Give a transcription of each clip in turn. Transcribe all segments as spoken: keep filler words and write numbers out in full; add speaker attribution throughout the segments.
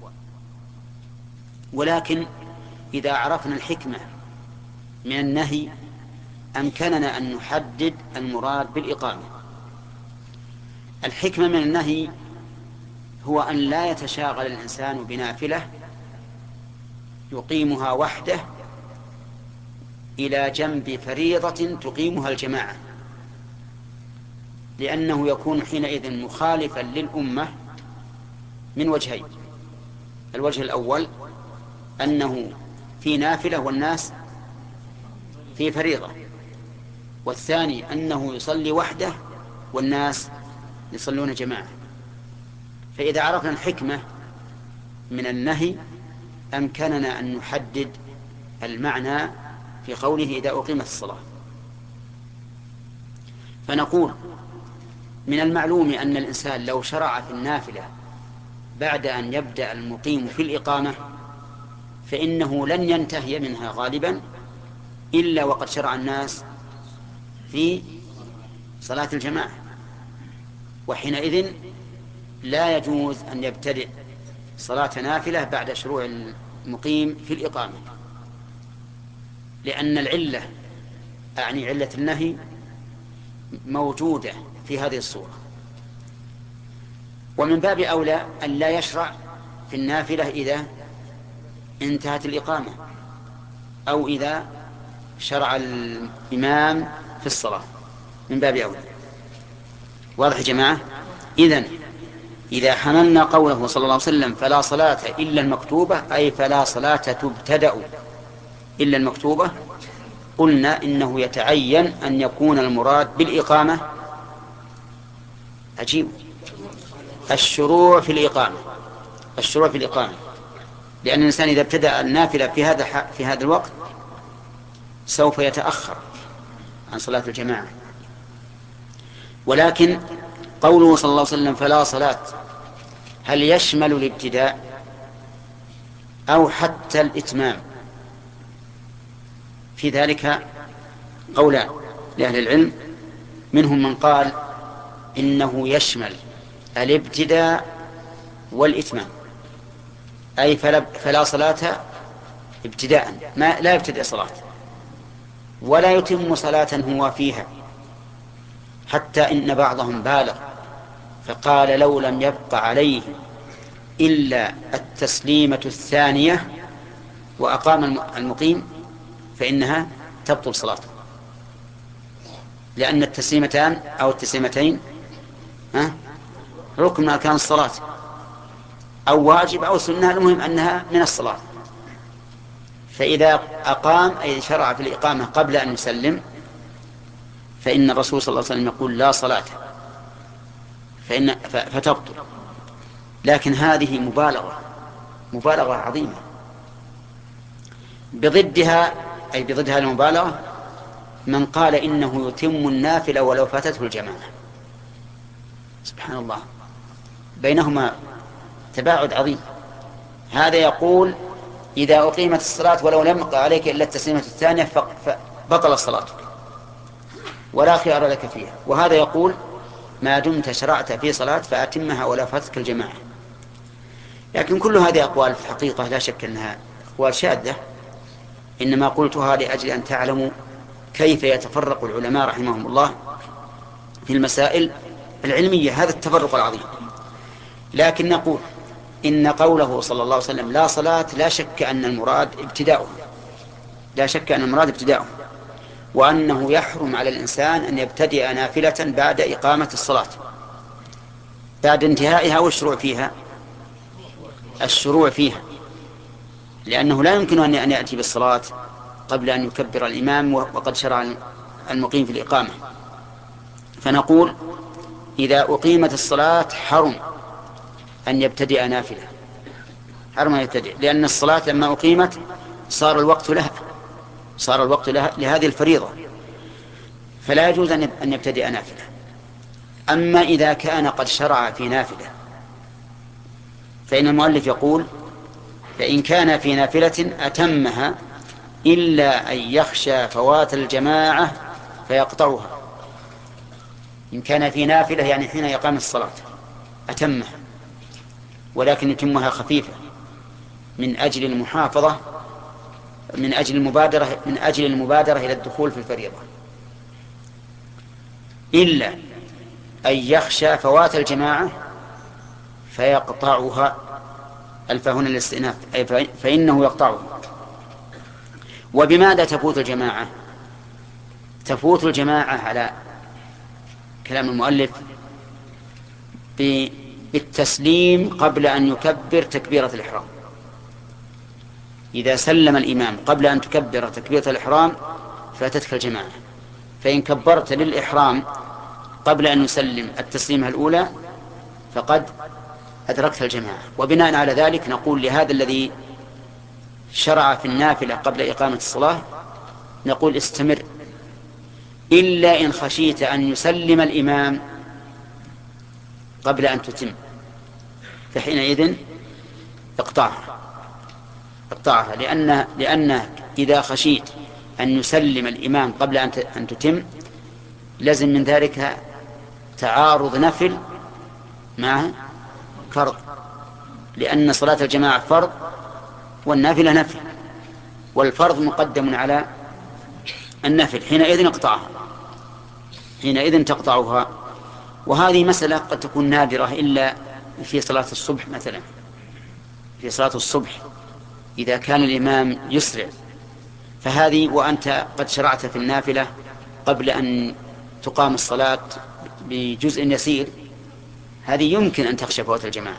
Speaker 1: ولكن إذا عرفنا الحكمة من النهي أمكننا أن نحدد المراد بالإقامة. الحكمة من النهي هو أن لا يتشاغل الإنسان بنافلة يقيمها وحده إلى جنب فريضة تقيمها الجماعة، لأنه يكون حينئذ مخالفا للأمة من وجهين: الوجه الأول أنه في نافلة والناس في فريضة، والثاني أنه يصلي وحده والناس يصلون جماعة. فإذا عرفنا الحكمة من النهي أمكننا أن نحدد المعنى في قوله إذا أقيمت الصلاة. فنقول من المعلوم أن الإنسان لو شرع في النافلة بعد أن يبدأ المقيم في الإقامة فإنه لن ينتهي منها غالبا إلا وقد شرع الناس في صلاة الجماعة، وحينئذ لا يجوز أن يبتدئ صلاة نافلة بعد شروع المقيم في الإقامة، لأن العلة أعني علة النهي موجودة في هذه الصورة. ومن باب أولى أن لا يشرع في النافلة إذا انتهت الإقامة أو إذا شرع الإمام في الصلاة، من باب أولى. واضح يا جماعة؟ إذن إذا حملنا قوله صلى الله عليه وسلم فلا صلاة إلا المكتوبة أي فلا صلاة تبتدأ إلا المكتوبة، قلنا إنه يتعين أن يكون المراد بالإقامة عجيب الشروع في الإقامة الشروع في الإقامة لأن الإنسان إذا ابتدأ النافلة في هذا في هذا الوقت سوف يتأخر عن صلاة الجماعة. ولكن قوله صلى الله عليه وسلم فلا صلاة هل يشمل الابتداء أو حتى الإتمام؟ في ذلك قولان لأهل العلم، منهم من قال إنه يشمل الابتداء والإتمام، أي فلا, فلا صلاة ابتداء ما لا يبتدئ صلاة ولا يتم صلاة هو فيها، حتى إن بعضهم بالغ فقال لو لم يبق عليه إلا التسليمة الثانية وأقام المقيم فإنها تبطل صلاته، لأن التسليمتان أو التسليمتين ركن من أركان الصلاة أو واجب أو سنة، المهم أنها من الصلاة. فإذا أقام أي شرع في الإقامة قبل أن يسلم فإن الرسول صلى الله عليه وسلم يقول لا صلاة فإن فتبطل. لكن هذه مبالغة مبالغة عظيمة. بضدها أي بضدها المبالغة من قال إنه يتم النافلة ولو فاتته الجماعة. سبحان الله، بينهما تباعد عظيم. هذا يقول إذا أقيمت الصلاة ولو لم يبق عليك إلا التسليمة الثانية فبطل صلاتك ولا خيار لك فيها، وهذا يقول ما دمت شرعت في صلاة فأتمها ولا فاتتك الجماعة. لكن كل هذه أقوال في الحقيقة لا شك أنها أقوال شاذة، إنما قلتها لأجل أن تعلموا كيف يتفرق العلماء رحمهم الله في المسائل العلمية، هذا التفرق العظيم. لكن نقول إن قوله صلى الله عليه وسلم لا صلاة لا شك أن المراد ابتداؤه لا شك أن المراد ابتداؤه وأنه يحرم على الإنسان أن يبتدئ نافلة بعد إقامة الصلاة بعد انتهائها والشروع فيها الشروع فيها لأنه لا يمكن أن يأتي بالصلاة قبل أن يكبر الإمام وقد شرع المقيم في الإقامة. فنقول إذا أقيمت الصلاة حرم أن يبتدئ نافلة حرم أن يبتدئ، لأن الصلاة لما أقيمت صار الوقت لها صار الوقت لها لهذه الفريضة، فلا يجوز أن يبتدئ نافلة. أما إذا كان قد شرع في نافلة فإن المؤلف يقول فإن كان في نافلة أتمها إلا أن يخشى فوات الجماعة فيقطعها. إن كان في نافلة يعني حين يقام الصلاة أتمها، ولكن يتمها خفيفة من أجل المحافظة من أجل المبادرة من أجل المبادرة إلى الدخول في الفريضة، إلا أن يخشى فوات الجماعة فيقطعها. ألف هنا الاستئناف، أي فإنه يقطعها. وبماذا تفوت الجماعة؟ تفوت الجماعة على كلام المؤلف بالتسليم قبل أن يكبر تكبيرة الإحرام. إذا سلم الإمام قبل أن تكبر تكبيرة الإحرام فاتتك الجماعة. فإن كبرت للإحرام قبل أن يسلم التسليمة الأولى فقد أدركت الجماعة. وبناء على ذلك نقول لهذا الذي شرع في النافلة قبل إقامة الصلاة، نقول استمر إلا إن خشيت أن يسلم الإمام قبل أن تتم، فحينئذ اقطعها اقطعها لأن لأن إذا خشيت أن يسلم الإمام قبل أن تتم لازم من ذلك تعارض نفل مع فرض، لأن صلاة الجماعة فرض والنافلة نفل، والفرض مقدم على النفل. حينئذ اقطعها حينئذ تقطعها. وهذه مسألة قد تكون نادرة إلا في صلاة الصبح مثلا. في صلاة الصبح إذا كان الإمام يسرع فهذه وأنت قد شرعت في النافلة قبل أن تقام الصلاة بجزء يسير، هذه يمكن أن تخشى فوات الجماعة.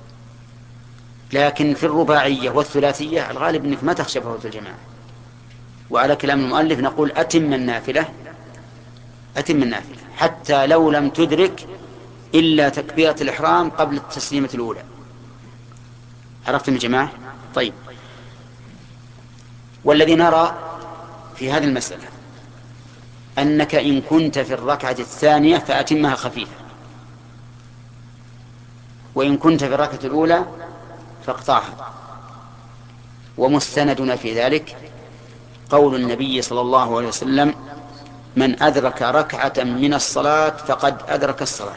Speaker 1: لكن في الرباعية والثلاثية الغالب أنك ما تخشى فوات الجماعة. وعلى كلام المؤلف نقول أتم النافلة أتم النافلة حتى لو لم تدرك إلا تكبيرة الإحرام قبل التسليمة الأولى. عرفتم يا جماعة؟ طيب. والذي نرى في هذه المسألة أنك إن كنت في الركعة الثانية فأتمها خفيفة، وإن كنت في الركعة الأولى فاقطعها. ومستندنا في ذلك قول النبي صلى الله عليه وسلم: من أدرك ركعة من الصلاة فقد أدرك الصلاة.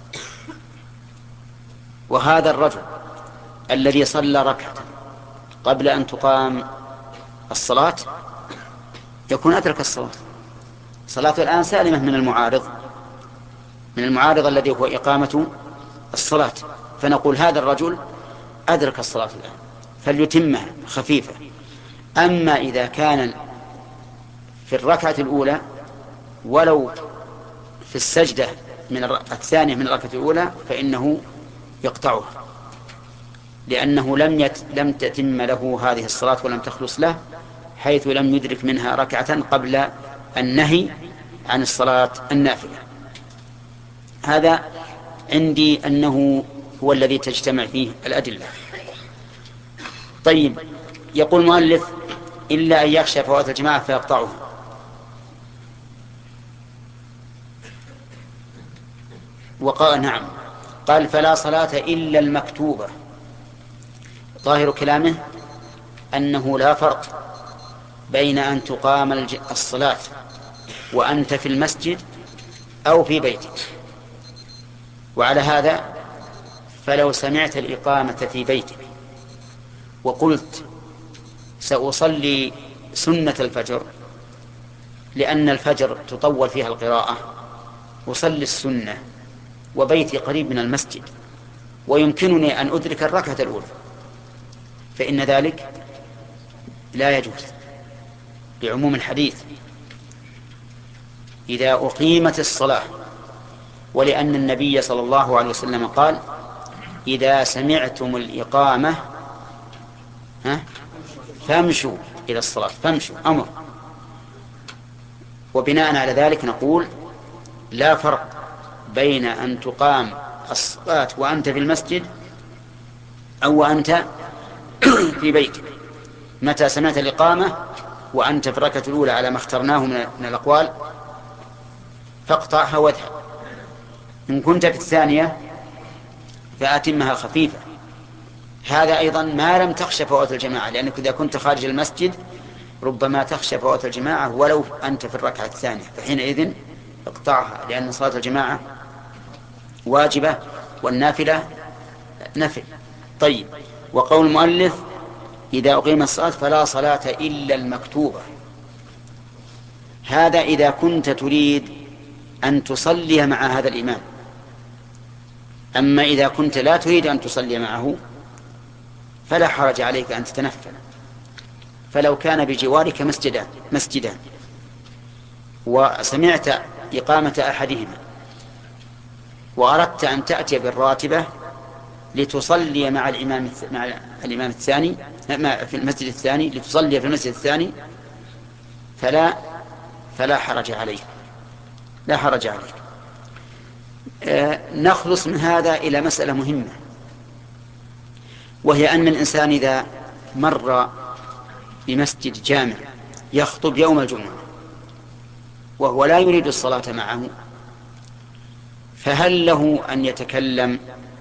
Speaker 1: وهذا الرجل الذي صلى ركعة قبل أن تقام الصلاة يكون أدرك الصلاة. صلاته الآن سالمة من المعارض من المعارض الذي هو إقامة الصلاة، فنقول هذا الرجل أدرك الصلاة الآن فليتمها خفيفة. أما إذا كان في الركعة الأولى ولو في السجدة من الثانية من الركعة الأولى فإنه يقطعها، لأنه لم يت... لم تتم له هذه الصلاة ولم تخلص له، حيث لم يدرك منها ركعة قبل النهي عن الصلاة النافلة. هذا عندي أنه هو الذي تجتمع فيه الأدلة. طيب، يقول المؤلف: إلا أن يخشى فوات الجماعة فيقطعه. وقال نعم، قال: فلا صلاة إلا المكتوبة. ظاهر كلامه أنه لا فرق بين أن تقام الصلاة وأنت في المسجد أو في بيتك. وعلى هذا فلو سمعت الإقامة في بيتك وقلت سأصلي سنة الفجر لأن الفجر تطول فيها القراءة، أصلي السنة وبيتي قريب من المسجد ويمكنني أن أدرك الركعة الأولى، فإن ذلك لا يجوز بعموم الحديث إذا أقيمت الصلاة، ولأن النبي صلى الله عليه وسلم قال: إذا سمعتم الإقامة ها فامشوا إلى الصلاة. فامشوا أمر. وبناء على ذلك نقول لا فرق بين أن تقام الصلاة وأنت في المسجد أو وأنت في بيتك. متى سمعت الإقامة وأنت في الركعة الأولى على ما اخترناه من الأقوال فاقطعها واذهب. إن كنت في الثانية فأتمها خفيفة. هذا أيضا ما لم تخشى فوات الجماعة، لأنك إذا كنت خارج المسجد ربما تخشى فوات الجماعة ولو أنت في الركعة الثانية، فحينئذ اقطعها، لأن صلاة الجماعة واجبة والنافلة نفل. طيب، وقول المؤلف: إذا أقيم الصلاة فلا صلاة إلا المكتوبة. هذا إذا كنت تريد أن تصلي مع هذا الإمام. أما إذا كنت لا تريد أن تصلي معه فلا حرج عليك أن تتنفل. فلو كان بجوارك مسجدان مسجدان وسمعت إقامة أحدهما وأردت أن تأتي بالراتبة لتصلي مع الإمام مع الإمام الثاني في المسجد الثاني لتصلي في المسجد الثاني فلا فلا حرج عليك لا حرج عليك. آه نخلص من هذا إلى مسألة مهمة، وهي أن الإنسان إذا مر بمسجد جامع يخطب يوم الجمعة وهو لا يريد الصلاة معه، فهل له أن يتكلم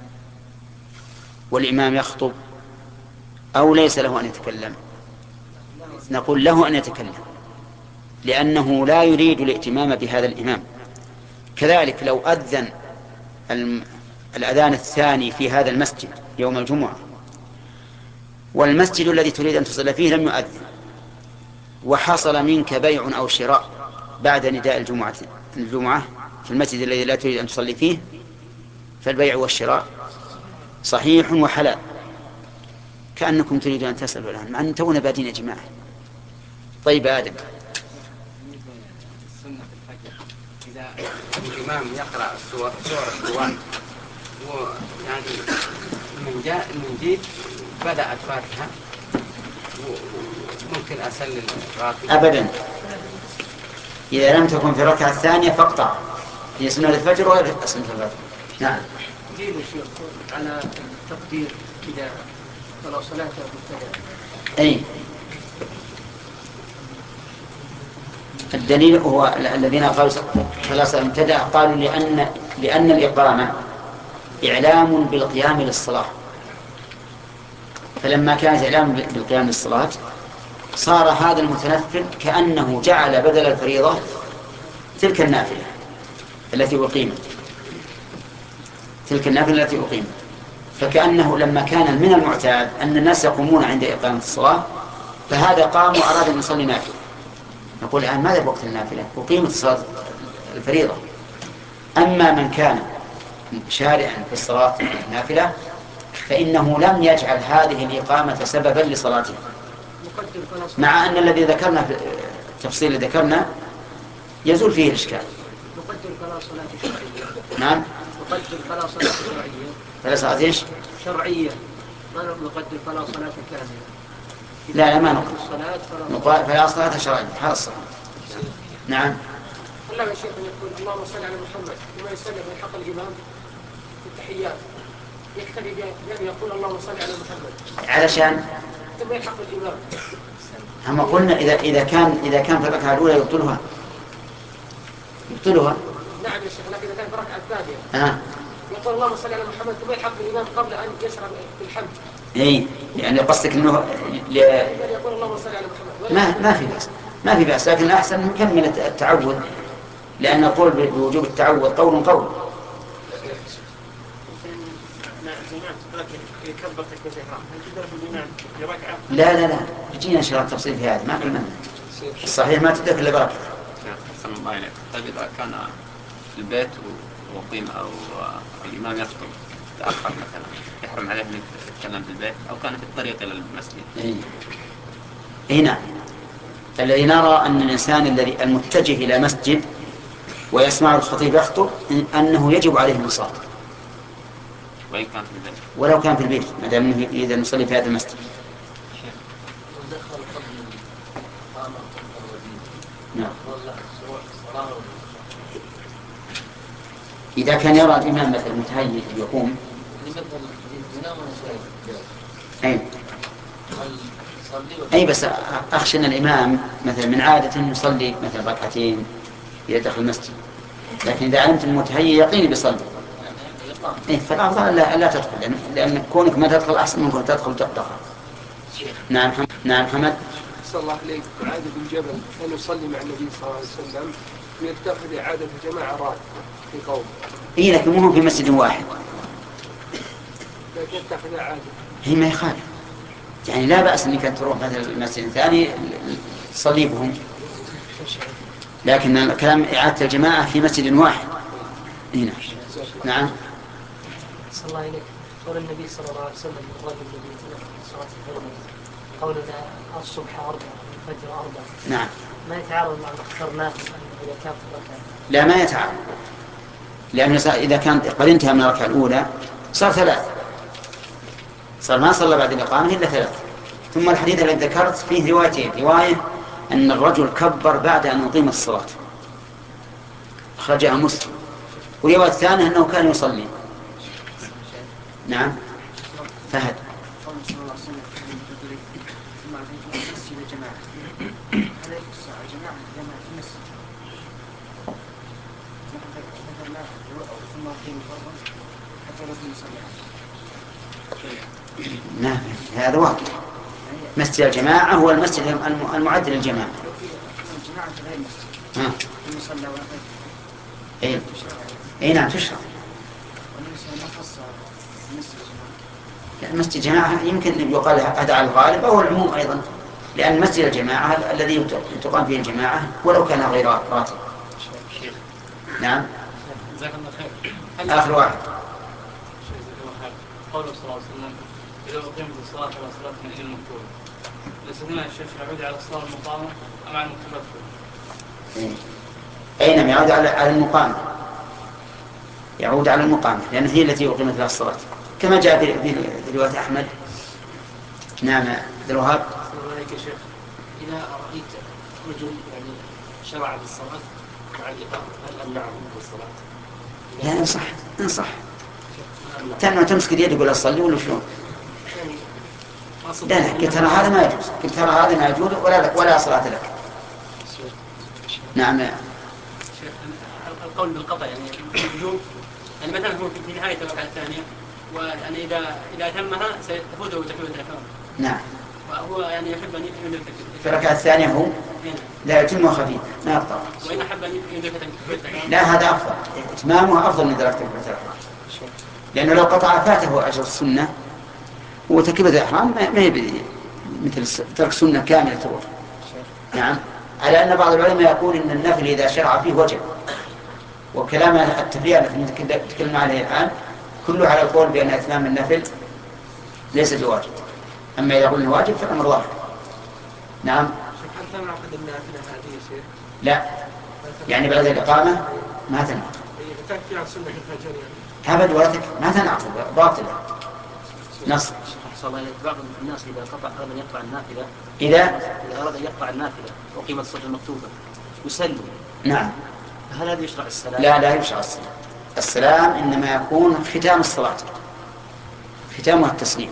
Speaker 1: والإمام يخطب أو ليس له أن يتكلم؟ نقول له أن يتكلم، لأنه لا يريد الائتمام بهذا الإمام. كذلك لو أذن الأذان الثاني في هذا المسجد يوم الجمعة والمسجد الذي تريد أن تصلي فيه لم يؤذن، وحصل منك بيع أو شراء بعد نداء الجمعة الجمعة في المسجد الذي لا تريد أن تصلي فيه، فالبيع والشراء صحيح وحلال، كأنكم تريدون أن تسألوا الآن مع أن تونا بادين يا جماعة. طيب آدم،
Speaker 2: السنة في الفجر إذا الإمام يقرأ سورة القرآن ويعني من جاء من جيت بدأت فاتحة ممكن أسلل الراتب؟
Speaker 1: أبدا، إذا لم تكن في الركعة الثانية فاقطع، هي سنة الفجر وغير سنة الفجر. نعم.
Speaker 3: دين الشيخ على التقدير إذا فلو صلاة مبتدأ.
Speaker 1: أي الدليل هو الذين قالوا فلا صلاة مبتدأ قالوا لأن لأن الإقامة إعلام بالقيام للصلاة، فلما كانت إعلام بالقيام للصلاة صار هذا المتنفل كأنه جعل بدل الفريضة تلك النافلة التي أقيمت تلك النافلة التي أقيمت فكأنه لما كان من المعتاد أن الناس يقومون عند إقامة الصلاة فهذا قام وأراد أن يصلي نافلة. نقول الآن ماذا بوقت النافلة؟ أقيمت الصلاة الفريضة. أما من كان شارعا في الصلاة النافلة فإنه لم يجعل هذه الإقامة سببا لصلاته، مع أن الذي ذكرنا في التفصيل اللي ذكرنا يزول فيه الإشكال.
Speaker 3: نقدر فلا صلاة شرعية.
Speaker 1: نعم.
Speaker 3: نقدر فلا صلاة شرعية.
Speaker 1: فلا صلاة إيش؟
Speaker 3: شرعية. ما نقدر فلا صلاة كاملة.
Speaker 1: لا لا ما نقول. نقول فلا صلاة شرعية. هذا الصحيح. نعم.
Speaker 3: الله يا شيخ يقول اللهم صل على محمد وما يسلم من حق الإمام في التحيات يكتفي بأن يقول اللهم صل على محمد.
Speaker 1: علشان.
Speaker 3: ثم يحق الإمام.
Speaker 1: هم قلنا إذا إذا كان إذا كان في الركعة الأولى يبطلها. يبطلها.
Speaker 3: نعم يا شيخ، لكن إذا كان في الركعة الثانية.
Speaker 1: آه.
Speaker 3: يقول اللهم صل على محمد ثم يحق الإمام قبل أن يشرع بالحمد.
Speaker 1: إيه يعني قصدك إنه ل...
Speaker 3: يقول اللهم صل على محمد.
Speaker 1: ما ما في بأس ما في بأس لكن الأحسن نكمل التعود، لأن نقول بوجوب التعود قول قول. لا لا لا يجينا إن شاء الله التفصيل في هذا ما قلنا الصحيح ما تدرك إلا بركة.
Speaker 2: أحسن الله إليك. طيب إذا كان في البيت وقيم أو الإمام يخطب تأخر مثلا يحرم عليه أن يتكلم في البيت أو كان في الطريق إلى المسجد؟
Speaker 1: إيه إيه نعم. الذي نرى أن الإنسان الذي المتجه إلى مسجد ويسمع الخطيب يخطب أنه يجب عليه الانصات
Speaker 2: وإن كان في البيت
Speaker 1: ولو كان في البيت ما دام إذا نصلي في هذا المسجد. نعم. إذا كان يرى الإمام مثل متهيئ يقوم أي أي بس أخشى أن الإمام مثلا من عادة يصلي مثلا ركعتين إذا دخل المسجد، لكن إذا علمت المتهيئ يقيني بيصلي إيه فالأفضل لا, لا تدخل لأن, لأن كونك ما تدخل أحسن من كونك تدخل تدخل. نعم حمد. نعم حمد.
Speaker 4: صلى الله عليه عادة الجبل أن يصلي مع النبي صلى الله عليه وسلم ويتخذ عادة الجماعة راتب في قوم.
Speaker 1: إيه لكن مو في مسجد واحد.
Speaker 4: لكن يتخذ عادة.
Speaker 1: هي ما يخالف يعني لا بأس أنك تروح مثلا المسجد الثاني تصلي بهم، لكن الكلام إعادة الجماعة في مسجد واحد هنا. نعم.
Speaker 3: صلى الله عليك. قول النبي صلى الله عليه وسلم الرجل الذي يتنفل صلاة الفجر قولنا الصبح أربع الفجر أربع.
Speaker 1: نعم.
Speaker 3: ما يتعارض مع اختار نافل إذا كان في الركعة؟
Speaker 1: لا ما يتعارض، لأنه إذا كان قد انتهى من الركعة الأولى صار ثلاث، صار ما صلى بعد الإقامة إلا ثلاث. ثم الحديث الذي ذكرت فيه روايتين، رواية أن الرجل كبر بعد أن يقيم الصلاة أخرجها مسلم، ورواية الثانية أنه كان يصلي. نعم. فهد. نعم هذا واضح. مسجد الجماعة هو المسجد المعد للجماعة. ها. اي اي نعم تشرع. مسجد الجماعة يمكن يقال هذا على الغالب أو العموم أيضا، لأن مسجد الجماعة الذي تقام فيه الجماعة ولو كان غير راتب. نعم. آخر واحد.
Speaker 5: قوله صلى الله عليه وسلم إذا أقيمت الصلاة فلا صلاة من إلا المكتوبة، الاستثناء الشيخ يعود على الصلاة المقامة أم على المكتوبات؟
Speaker 1: أي نعم يعود على المقامة، يعود على المقامة لأن هي التي أقيمت لها الصلاة كما جاء في رواية أحمد. نعم عبد الوهاب.
Speaker 3: السلام عليكم يا شيخ. إذا رأيت رجل يعني شرع بالصلاة مع الإقامة هل أمنعه بالصلاة؟
Speaker 1: لا انصح انصح تنوى تمسك يدك يقول أصلي ولا شلون؟ لا لا قلت ترى هذا ما يجوز، قلت ترى هذا ما يجوز ولا ولا صلاة لك. نعم.
Speaker 5: القول بالقطع يعني الوجوب، يعني مثلا هو في نهاية الركعة الثانية ويعني إذا إذا تمها سيفوته تكبيرة الإحرام.
Speaker 1: نعم.
Speaker 5: وهو يعني يحب أن يدرك
Speaker 1: في الركعة الثانية هو لا يتم خفيف ما يقطع.
Speaker 5: وإن أحب أن يدرك تكبيرة الإحرام.
Speaker 1: لا هذا أفضل، إتمامها أفضل من إدراك تكبيرة الإحرام، لأنه لو قطع فاته أجر السنة، وتكبيرة الإحرام ما هي مثل ترك سنة كاملة تروح. نعم. على أن بعض العلماء يقول إن النفل إذا شرع فيه وجب، وكلام التفريع التي نتكلم عليه الآن كله على القول بأن إتمام النفل ليس بواجب، أما إذا قلنا واجب فالأمر واحد. نعم.
Speaker 4: هل تنعقد النافلة هذه يا شيخ؟
Speaker 1: لا، يعني بعد الإقامة ما تنعقد.
Speaker 4: تكفي عن سنة الفجر يعني؟
Speaker 1: أبد ولا تكفي، ما تنعقد، باطلة. نص.
Speaker 6: بعض الناس إذا قطع أراد أن يقطع النافلة
Speaker 1: إذا
Speaker 6: إذا أراد أن يقطع النافلة وقيمة الصلاة المكتوبة يسلم.
Speaker 1: نعم.
Speaker 6: هل هذا يشرع السلام؟
Speaker 1: لا لا يشرع السلام. السلام إنما يكون ختام الصلاة، ختامها التسليم.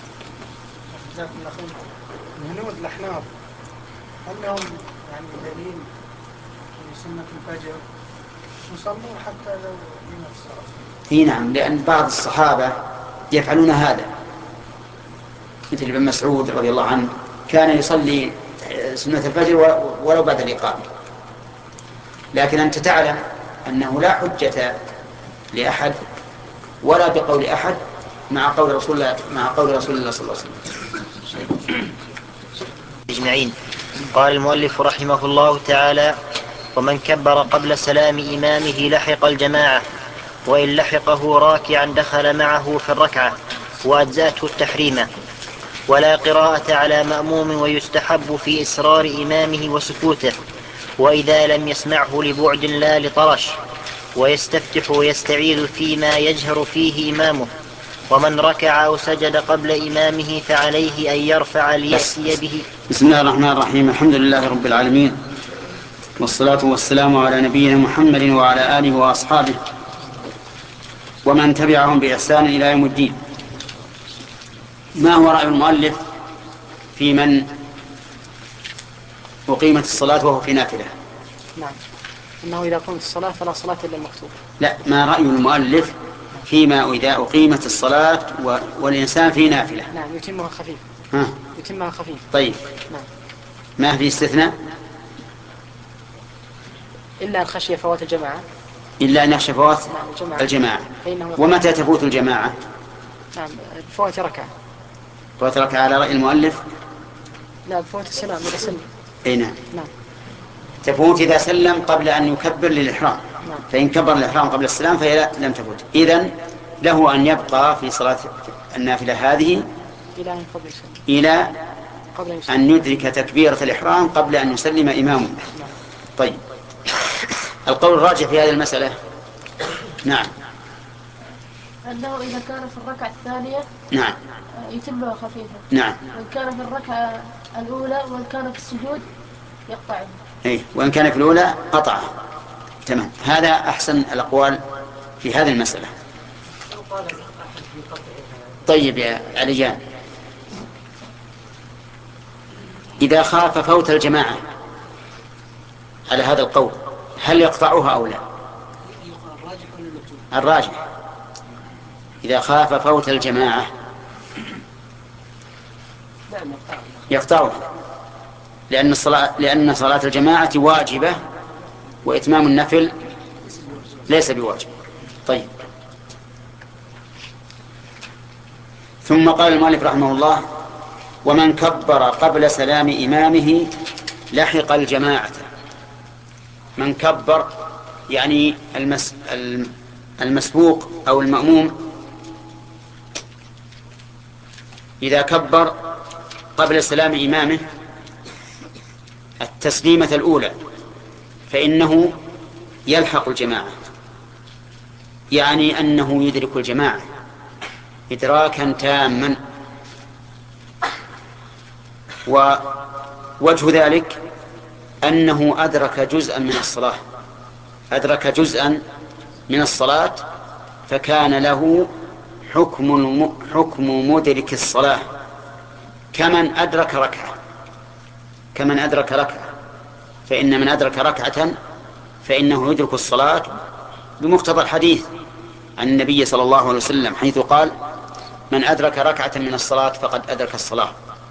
Speaker 3: من هنود الأحناف هل لهم يعني دليل في سنة الفجر يصلوا حتى لو قيمة الصلاة؟
Speaker 1: اي نعم، لأن بعض الصحابة يفعلون هذا، مثل ابن مسعود رضي الله عنه كان يصلي سنة الفجر ولو بعد الإقامة. لكن أنت تعلم أنه لا حجة لأحد ولا بقول أحد مع قول رسول الله مع قول رسول الله صلى الله عليه وسلم
Speaker 7: أجمعين. قال المؤلف رحمه الله تعالى: ومن كبر قبل سلام إمامه لحق الجماعة، وإن لحقه راكعا دخل معه في الركعة وأجزأته التحريمة، ولا قراءة على مأموم، ويستحب في إسرار إمامه وسكوته، وإذا لم يسمعه لبعد لا لطرش، ويستفتح ويستعيذ فيما يجهر فيه إمامه. ومن ركع أو سجد قبل إمامه فعليه أن يرفع ليأتي به.
Speaker 1: بسم الله الرحمن الرحيم. الحمد لله رب العالمين، والصلاة والسلام على نبينا محمد وعلى آله وأصحابه ومن تبعهم بإحسان إلى يوم الدين. ما هو رأي المؤلف في من أقيمت الصلاة وهو في نافلة؟
Speaker 3: نعم، إنه إذا قمت الصلاة فلا صلاة إلا المكتوبة.
Speaker 1: لا، ما رأي المؤلف فيما إذا أقيمت الصلاة والإنسان في نافلة؟
Speaker 3: نعم، يتمها خفيف.
Speaker 1: ها؟
Speaker 3: يتمها خفيف.
Speaker 1: طيب.
Speaker 3: نعم.
Speaker 1: ما في استثناء؟
Speaker 3: إلا أن خشي فوات الجماعة.
Speaker 1: إلا أن يخشى فوات
Speaker 3: الجماعة.
Speaker 1: الجماعة.
Speaker 3: فإنه
Speaker 1: ومتى تفوت الجماعة؟
Speaker 3: نعم، فوات ركعة.
Speaker 1: فوت ركعة على رأي المؤلف.
Speaker 8: لا فوت السلام إذا سلم.
Speaker 1: أي نعم.
Speaker 8: نعم.
Speaker 1: تفوت إذا سلم قبل أن يكبر للإحرام.
Speaker 8: نعم.
Speaker 1: فإن كبر الإحرام قبل السلام فهي لم تفوت. إذن له أن يبقى في صلاة النافلة هذه
Speaker 8: إلى أن قبل يسلم.
Speaker 1: إلى
Speaker 8: قبل يسلم.
Speaker 1: أن يدرك تكبيرة الإحرام قبل أن يسلم إمامه.
Speaker 8: نعم.
Speaker 1: طيب، القول الراجح في هذه المسألة نعم
Speaker 9: أنه إذا كان في الركعة الثانية
Speaker 1: نعم
Speaker 9: يتمها خفيفا.
Speaker 1: نعم.
Speaker 9: وإن كان في الركعة الأولى وإن كان في السجود يقطعه.
Speaker 1: إيه، وإن كان في الأولى قطعه. تمام، هذا أحسن الأقوال في هذه المسألة. طيب يا عليان، إذا خاف فوت الجماعة على هذا القول هل يقطعها أو لا؟ الراجح إذا خاف فوت الجماعة يقطعها، لأن الصلاة لأن صلاة الجماعة واجبة وإتمام النفل ليس بواجب. طيب، ثم قال المؤلف رحمه الله: ومن كبر قبل سلام إمامه لحق الجماعة. من كبر يعني المس المسبوق أو المأموم إذا كبر قبل سلام إمامه التسليمة الأولى فإنه يلحق الجماعة، يعني أنه يدرك الجماعة إدراكا تاما. ووجه ذلك أنه أدرك جزءا من الصلاة أدرك جزءا من الصلاة فكان له حكم حكم مدرك الصلاة كمن أدرك ركعة كمن أدرك ركعة فإن من أدرك ركعة فإنه يدرك الصلاة بمقتضى الحديث عن النبي صلى الله عليه وسلم، حيث قال: من أدرك ركعة من الصلاة فقد أدرك الصلاة.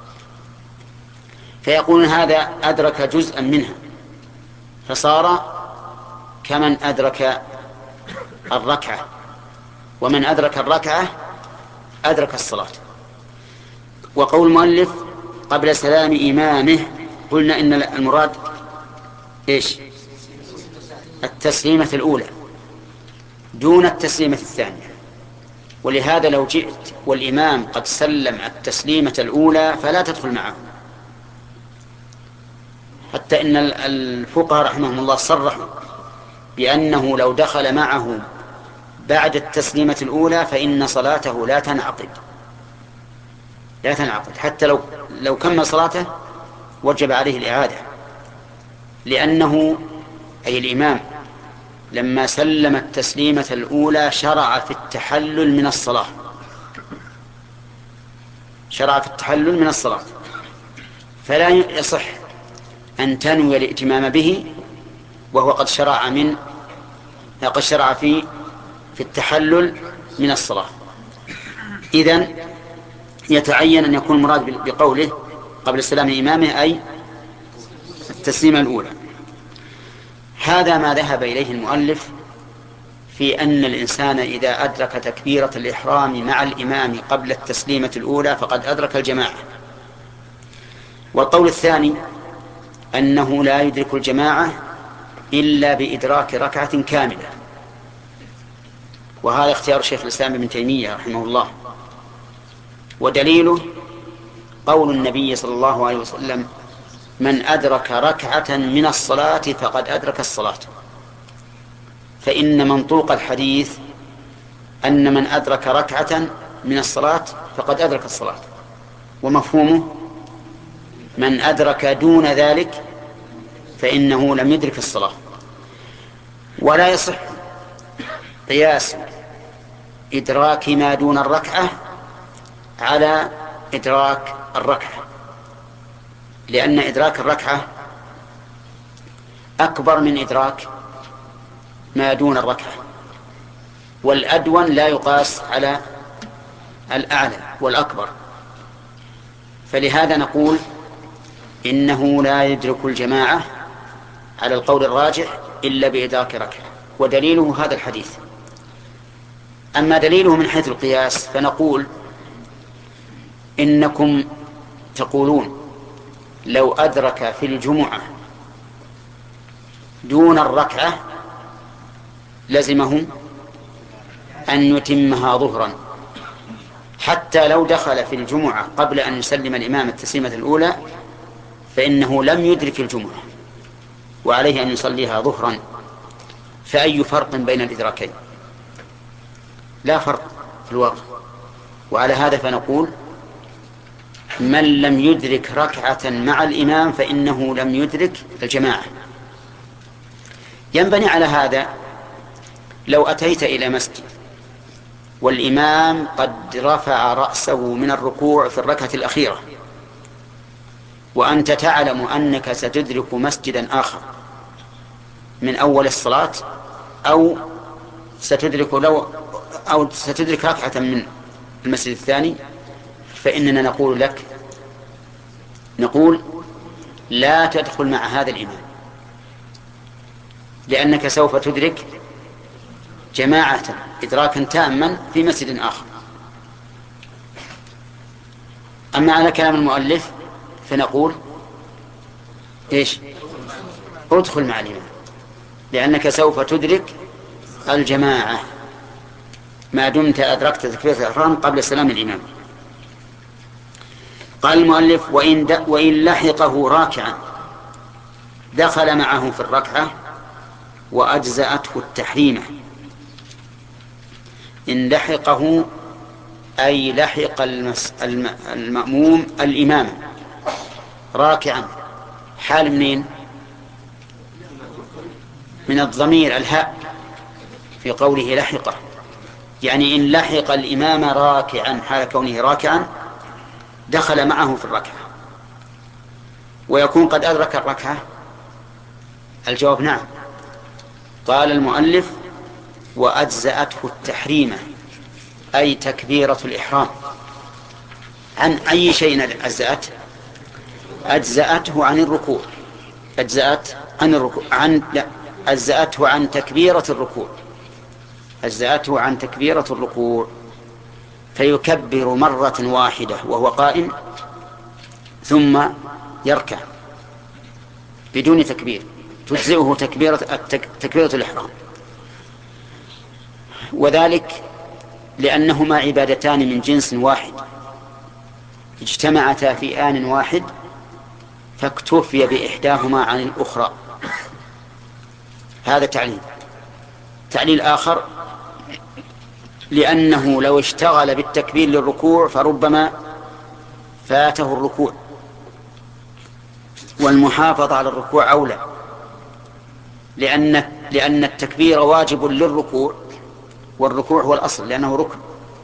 Speaker 1: فيقول هذا أدرك جزءا منها فصار كمن أدرك الركعة، ومن أدرك الركعة أدرك الصلاة. وقول المؤلف قبل سلام إمامه قلنا إن المراد إيش؟ التسليمة الأولى دون التسليمة الثانية. ولهذا لو جئت والإمام قد سلم التسليمة الأولى فلا تدخل معه، حتى إن الفقهاء رحمهم الله صرحوا بأنه لو دخل معه بعد التسليمة الأولى فإن صلاته لا تنعقد لا تنعقد حتى لو لو كمل صلاته وجب عليه الإعادة، لأنه أي الإمام لما سلم التسليمة الأولى شرع في التحلل من الصلاة شرع في التحلل من الصلاة فلا يصح أن تنوي الائتمام به وهو قد شرع من قد شرع في في التحلل من الصلاة. إذن يتعين أن يكون المراد بقوله قبل سلام إمامه أي التسليمة الأولى. هذا ما ذهب إليه المؤلف في أن الإنسان إذا أدرك تكبيرة الإحرام مع الإمام قبل التسليمة الأولى فقد أدرك الجماعة. والقول الثاني أنه لا يدرك الجماعة إلا بإدراك ركعة كاملة، وهذا اختيار شيخ الإسلام ابن تيمية رحمه الله. ودليله قول النبي صلى الله عليه وسلم: من أدرك ركعة من الصلاة فقد أدرك الصلاة. فإن منطوق الحديث أن من أدرك ركعة من الصلاة فقد أدرك الصلاة، ومفهومه من أدرك دون ذلك فإنه لم يدرك الصلاة. ولا يصح قياس إدراك ما دون الركعة على إدراك الركعة، لأن إدراك الركعة أكبر من إدراك ما دون الركعة، والأدون لا يقاس على الأعلى والأكبر. فلهذا نقول إنه لا يدرك الجماعة على القول الراجح إلا بإدراك ركعة، ودليله هذا الحديث. أما دليله من حيث القياس فنقول إنكم تقولون لو أدرك في الجمعة دون الركعة لزمه أن يتمها ظهرا، حتى لو دخل في الجمعة قبل أن يسلم الإمام التسليمة الأولى فإنه لم يدرك الجمعة وعليه أن يصليها ظهرا. فأي فرق بين الإدراكين؟ لا فرق في الواقع. وعلى هذا فنقول من لم يدرك ركعة مع الإمام فإنه لم يدرك الجماعة. ينبني على هذا لو أتيت إلى مسجد والإمام قد رفع رأسه من الركوع في الركعة الأخيرة وأنت تعلم أنك ستدرك مسجدا آخر من أول الصلاة أو ستدرك لو أو ستدرك ركعة من المسجد الثاني، فإننا نقول لك نقول لا تدخل مع هذا الإمام، لأنك سوف تدرك جماعة إدراكا تاما في مسجد آخر. أما على كلام المؤلف فنقول إيش؟ ادخل مع الإمام، لأنك سوف تدرك الجماعة ما دمت أدركت تكبيرة الإحرام قبل سلام الإمام. قال المؤلف وإن, وإن لحقه راكعا دخل معه في الركعة وأجزأته التحريمة. إن لحقه أي لحق المس... الم... المأموم الإمام راكعا، حال منين؟ من الضمير الهاء في قوله لحقه، يعني إن لحق الإمام راكعا حال كونه راكعا دخل معه في الركعة. ويكون قد أدرك الركعة؟ الجواب نعم. قال المؤلف وأجزأته التحريمة أي تكبيرة الإحرام. عن أي شيء أجزأته؟ أجزأته عن الركوع، أجزأت عن الركوع عن لا أجزأته عن تكبيرة الركوع، أجزأته عن تكبيرة الركوع، فيكبر مرة واحدة وهو قائم ثم يركع بدون تكبير، تجزئه تكبيرة تكبيرة الإحرام. وذلك لأنهما عبادتان من جنس واحد اجتمعتا في آن واحد فاكتفي بإحداهما عن الأخرى. هذا تعليل. تعليل آخر لأنه لو اشتغل بالتكبير للركوع فربما فاته الركوع، والمحافظة على الركوع أولى، لأن لأن التكبير واجب للركوع والركوع هو الأصل لأنه ركن.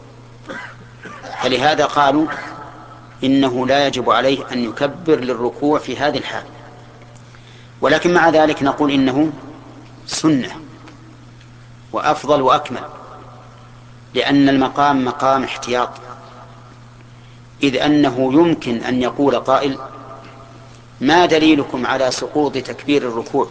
Speaker 1: فلهذا قالوا إنه لا يجب عليه أن يكبر للركوع في هذه الحال. ولكن مع ذلك نقول إنه سنة وأفضل وأكمل، لأن المقام مقام احتياط، إذ أنه يمكن أن يقول قائل ما دليلكم على سقوط تكبير الركوع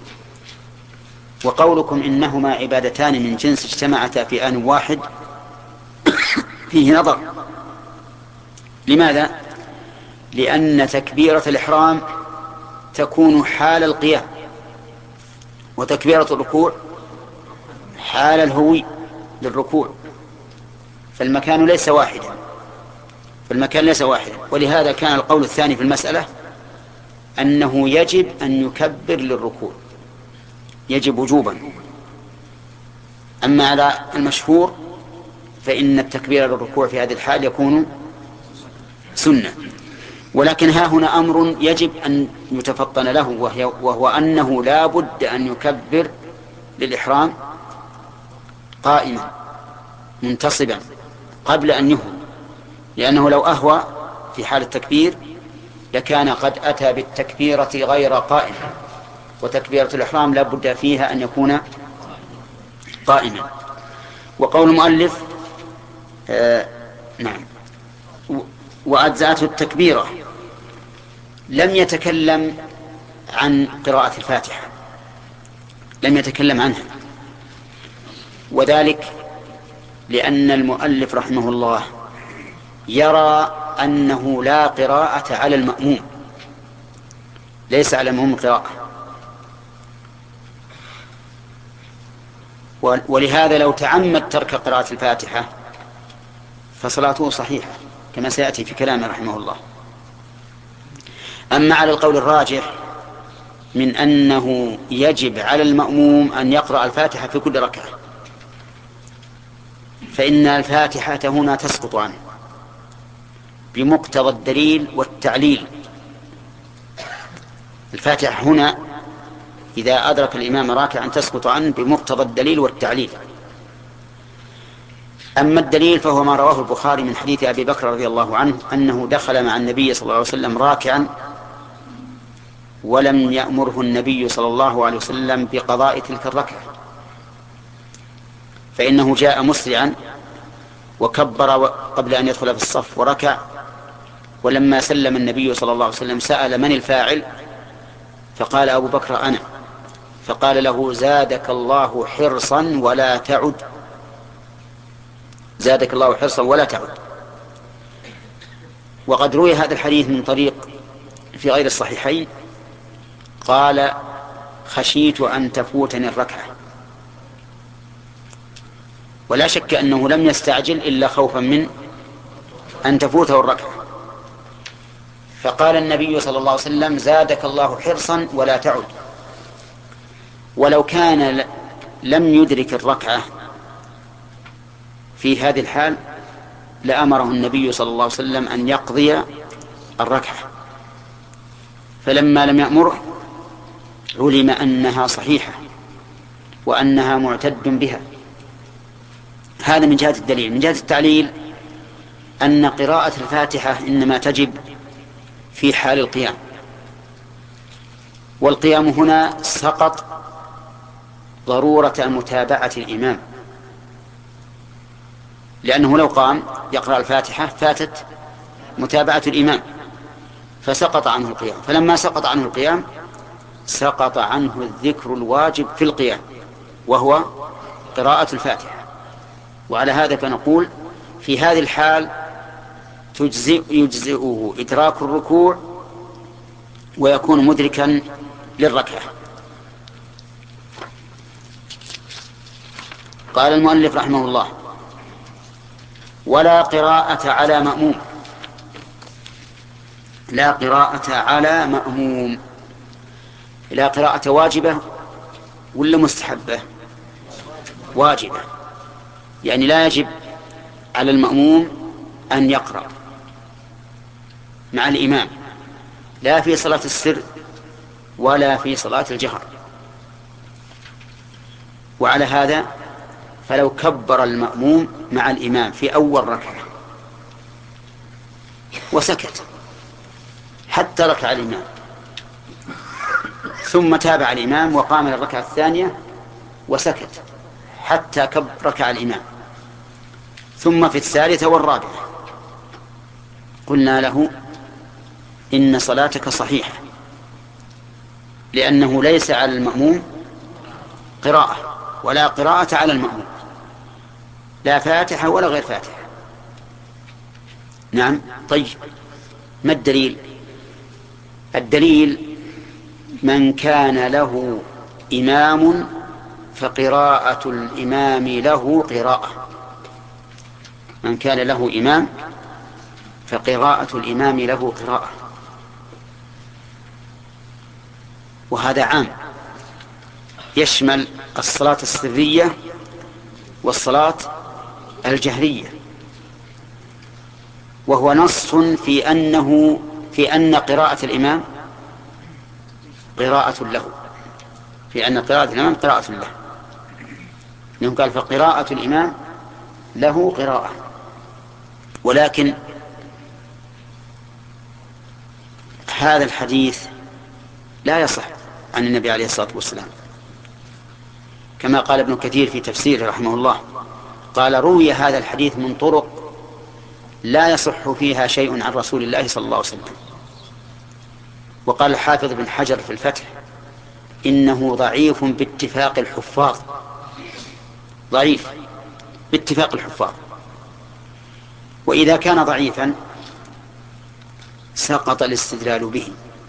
Speaker 1: وقولكم إنهما عبادتان من جنس اجتمعتا في آن واحد فيه نظر. لماذا؟ لأن تكبيرة الإحرام تكون حال القيام وتكبيرة الركوع حال الهوي للركوع، فالمكان ليس واحدا فالمكان ليس واحدا ولهذا كان القول الثاني في المسألة أنه يجب أن يكبر للركوع، يجب وجوبا. أما على المشهور فإن التكبير للركوع في هذه الحال يكون سنة. ولكن ها هنا أمر يجب أن يتفطن له، وهي وهو أنه لا بد أن يكبر للإحرام قائما منتصبا قبل أن يهوى، لأنه لو أهوى في حال التكبير لكان قد أتى بالتكبيرة غير قائم، وتكبيرة الإحرام لا بد فيها أن يكون قائما. وقول المؤلف آه نعم وأجزأته التكبيرة لم يتكلم عن قراءة الفاتحة، لم يتكلم عنها، وذلك لأن المؤلف رحمه الله يرى أنه لا قراءة على المأموم، ليس على المأموم قراءة، ولهذا لو تعمد ترك قراءة الفاتحة فصلاته صحيحة كما سيأتي في كلامه رحمه الله. أما على القول الراجح من أنه يجب على المأموم أن يقرأ الفاتحة في كل ركعة، فإن الفاتحة هنا تسقط عنه بمقتضى الدليل والتعليل. الفاتحة هنا إذا أدرك الإمام راكعا تسقط عنه بمقتضى الدليل والتعليل. أما الدليل فهو ما رواه البخاري من حديث أبي بكر رضي الله عنه أنه دخل مع النبي صلى الله عليه وسلم راكعا ولم يأمره النبي صلى الله عليه وسلم بقضاء تلك الركعة، فإنه جاء مسرعا وكبر قبل أن يدخل في الصف وركع، ولما سلم النبي صلى الله عليه وسلم سأل من الفاعل فقال أبو بكر أنا، فقال له زادك الله حرصا ولا تعد، زادك الله حرصا ولا تعد. وقد روي هذا الحديث من طريق في غير الصحيحين قال خشيت أن تفوتني الركعة، ولا شك أنه لم يستعجل إلا خوفا من أن تفوته الركعة، فقال النبي صلى الله عليه وسلم زادك الله حرصا ولا تعد. ولو كان لم يدرك الركعة في هذه الحال لأمره النبي صلى الله عليه وسلم أن يقضي الركعة، فلما لم يأمره علم أنها صحيحة وأنها معتد بها. هذا من جهة الدليل. من جهة التعليل أن قراءة الفاتحة إنما تجب في حال القيام، والقيام هنا سقط ضرورة متابعة الإمام، لأنه لو قام يقرأ الفاتحة فاتت متابعة الإمام فسقط عنه القيام، فلما سقط عنه القيام سقط عنه الذكر الواجب في القيام وهو قراءة الفاتحة. وعلى هذا فنقول في هذه الحال تجزئ يجزئه إدراك الركوع ويكون مدركا للركعة. قال المؤلف رحمه الله ولا قراءة على مأموم، لا قراءة على مأموم، لا قراءة واجبة ولا مستحبة؟ واجبة، يعني لا يجب على المأموم أن يقرأ مع الإمام لا في صلاة السر ولا في صلاة الجهر. وعلى هذا فلو كبر المأموم مع الإمام في أول ركعة وسكت حتى ركع الإمام ثم تابع الإمام وقام للركعة الثانية وسكت حتى ركع الإمام ثم في الثالثة والرابعة، قلنا له إن صلاتك صحيحة، لأنه ليس على المأموم قراءة ولا قراءة على المأموم، لا فاتحة ولا غير فاتحة. نعم. طيب ما الدليل؟ الدليل من كان له إمام فقراءة الإمام له قراءة، من كان له إمام فقراءة الإمام له قراءة، وهذا عام يشمل الصلاة السرية والصلاة الجهرية، وهو نص في أنه في أن قراءة الإمام قراءة له، في أن قراءة الإمام قراءة له، لأنه قال فقراءة الإمام له قراءة. ولكن هذا الحديث لا يصح عن النبي عليه الصلاة والسلام، كما قال ابن كثير في تفسيره رحمه الله، قال روي هذا الحديث من طرق لا يصح فيها شيء عن رسول الله صلى الله عليه وسلم. وقال الحافظ بن حجر في الفتح إنه ضعيف باتفاق الحفاظ، ضعيف باتفاق الحفاظ. وإذا كان ضعيفا سقط الاستدلال به،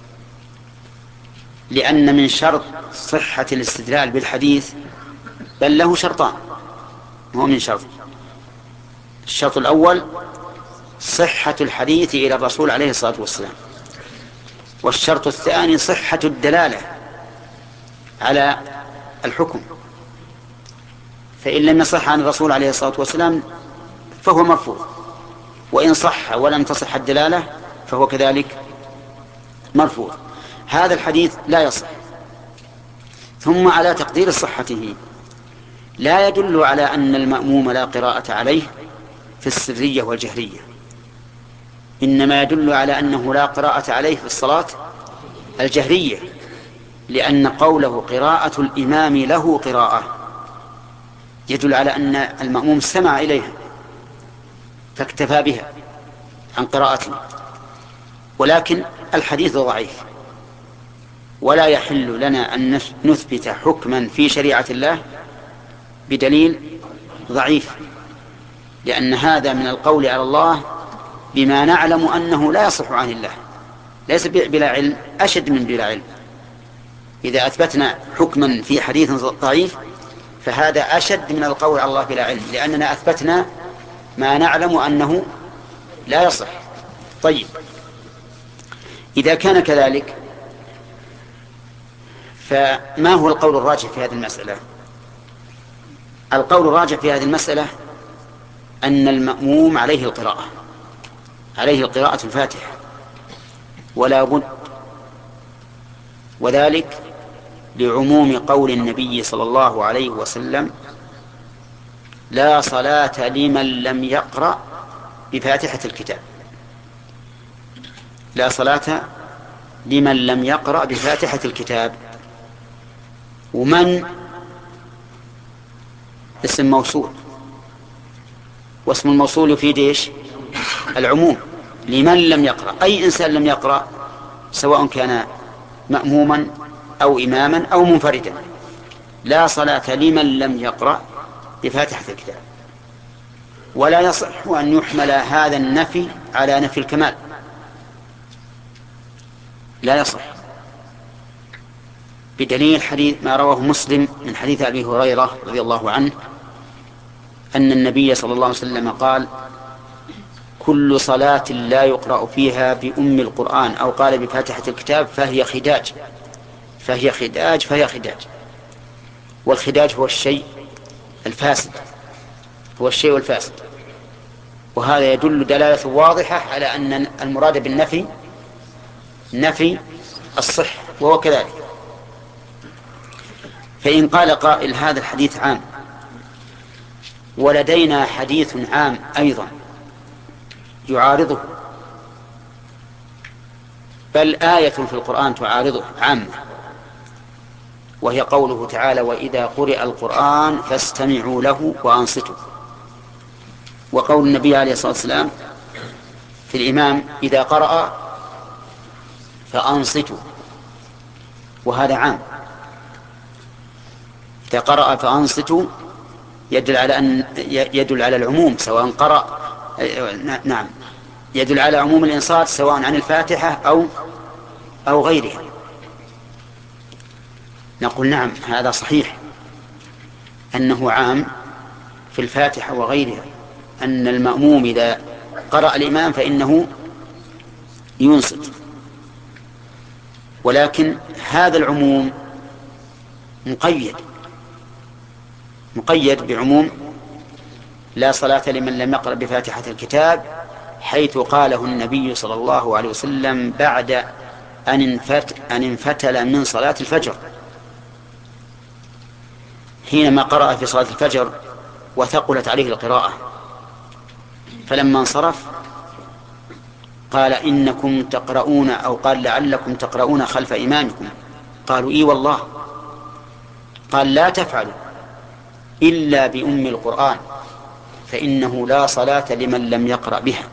Speaker 1: لأن من شرط صحة الاستدلال بالحديث بل له شرطان، هو من شرط. الشرط الأول صحة الحديث إلى الرسول عليه الصلاة والسلام، والشرط الثاني صحة الدلالة على الحكم، فإن لم يصح عن الرسول عليه الصلاة والسلام فهو مرفوض، وإن صح ولم تصح الدلالة فهو كذلك مرفوض. هذا الحديث لا يصح. ثم على تقدير صحته لا يدل على أن المأموم لا قراءة عليه في السرية والجهرية، إنما يدل على أنه لا قراءة عليه في الصلاة الجهرية، لأن قوله قراءة الإمام له قراءة يدل على أن المأموم استمع إليها فاكتفى بها عن قراءته. ولكن الحديث ضعيف، ولا يحل لنا أن نثبت حكما في شريعة الله بدليل ضعيف، لأن هذا من القول على الله بما نعلم أنه لا يصح عن الله، ليس بلا علم، أشد من بلا علم. إذا أثبتنا حكما في حديث ضعيف فهذا أشد من القول على الله بلا علم، لأننا أثبتنا ما نعلم أنه لا يصح. طيب، إذا كان كذلك فما هو القول الراجح في هذه المسألة؟ القول الراجح في هذه المسألة أن المأموم عليه القراءة، عليه القراءة الفاتحة ولا بد، وذلك لعموم قول النبي صلى الله عليه وسلم: لا صلاة لمن لم يقرأ بفاتحة الكتاب. لا صلاة لمن لم يقرأ بفاتحة الكتاب. ومن اسم موصول، واسم الموصول يفيد ايش؟ العموم. لمن لم يقرأ، أي إنسان لم يقرأ، سواء كان مأموما أو إماما أو منفردا. لا صلاة لمن لم يقرأ بفاتحة الكتاب. ولا يصح أن يحمل هذا النفي على نفي الكمال، لا يصح، بدليل حديث ما رواه مسلم من حديث أبي هريرة رضي الله عنه أن النبي صلى الله عليه وسلم قال: كل صلاة لا يقرأ فيها بأم القرآن أو قال بفاتحة الكتاب فهي خداج فهي خداج فهي خداج والخداج هو الشيء الفاسد، هو الشيء الفاسد. وهذا يدل دلالة واضحة على أن المراد بالنفي نفي الصحة، وهو كذلك. فإن قال قائل: هذا الحديث عام، ولدينا حديث عام أيضا يعارضه، بل آية في القرآن تعارضه عامة، وهي قوله تعالى: وإذا قرئ القرآن فاستمعوا له وأنصتوا. وقول النبي عليه الصلاة والسلام في الإمام: إذا قرأ فأنصتوا، وهذا عام. إذا قرأ فأنصتوا يدل على أن يدل على العموم، سواء قرأ نعم يدل على عموم الإنصات سواء عن الفاتحة أو أو غيرها. نقول: نعم، هذا صحيح أنه عام في الفاتحة وغيرها، أن المأموم إذا قرأ الإمام فإنه ينصت، ولكن هذا العموم مقيد مقيد بعموم لا صلاة لمن لم يقرأ بفاتحة الكتاب، حيث قاله النبي صلى الله عليه وسلم بعد أن انفت أن انفتل من صلاة الفجر، حينما قرأ في صلاة الفجر وثقلت عليه القراءة، فلما انصرف قال: إنكم تقرؤون، أو قال: لعلكم تقرؤون خلف إمامكم. قالوا: إي والله. قال: لا تفعلوا إلا بأم القرآن، فإنه لا صلاة لمن لم يقرأ بها.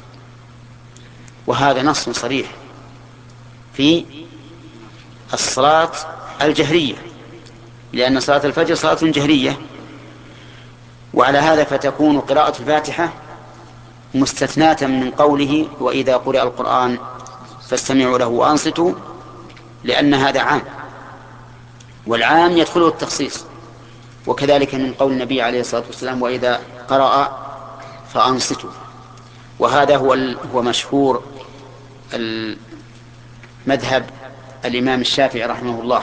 Speaker 1: وهذا نص صريح في الصلاة الجهرية، لأن صلاة الفجر صلاة جهرية، وعلى هذا فتكون قراءة الفاتحة مستثناة من قوله: وإذا قرأ القرآن فاستمعوا له وأنصتوا، لأن هذا عام، والعام يدخله التخصيص. وكذلك من قول النبي عليه الصلاة والسلام وإذا قرأ فأنصتوا. وهذا هو هو مشهور المذهب الإمام الشافعي رحمه الله.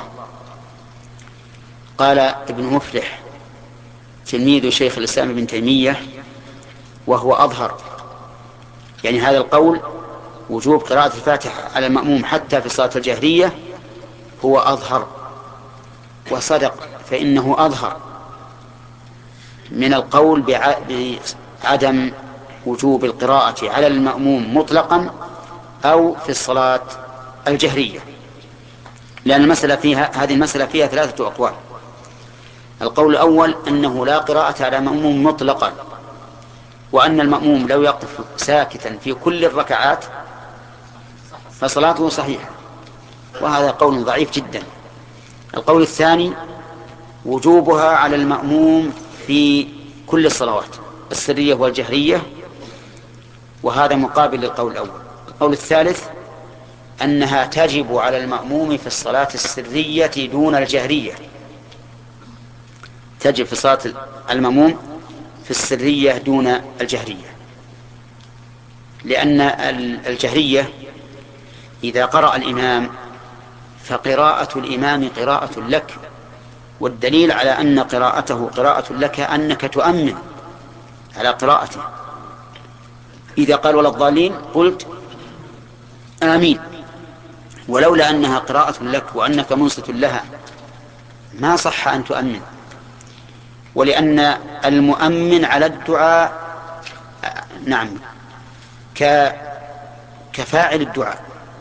Speaker 1: قال ابن مفلح تلميذ شيخ الإسلام ابن تيمية وهو أظهر، يعني هذا القول وجوب قراءة الفاتحة على المأموم حتى في الصلاة الجهرية هو أظهر، وصدق، فإنه أظهر من القول بعدم وجوب القراءة على المأموم مطلقا أو في الصلاة الجهرية، لأن المسألة فيها هذه المسألة فيها ثلاثة أقوال. القول الأول أنه لا قراءة على مأموم مطلقا، وأن المأموم لو يقف ساكتا في كل الركعات فصلاته صحيحة، وهذا قول ضعيف جدا. القول الثاني وجوبها على المأموم في كل الصلوات السرية والجهرية، وهذا مقابل للقول الأول. القول الثالث أنها تجب على المأموم في الصلاة السرية دون الجهرية، تجب في صلاة المأموم في السرية دون الجهرية، لأن الجهرية إذا قرأ الإمام فقراءة الإمام قراءة لك، والدليل على أن قراءته قراءة لك أنك تؤمن على قراءته. إذا قال ولا الضالين قلت آمين، ولولا أنها قراءة لك وأنك منصت لها ما صح أن تؤمن. ولأن المؤمن على الدعاء نعم كفاعل الدعاء،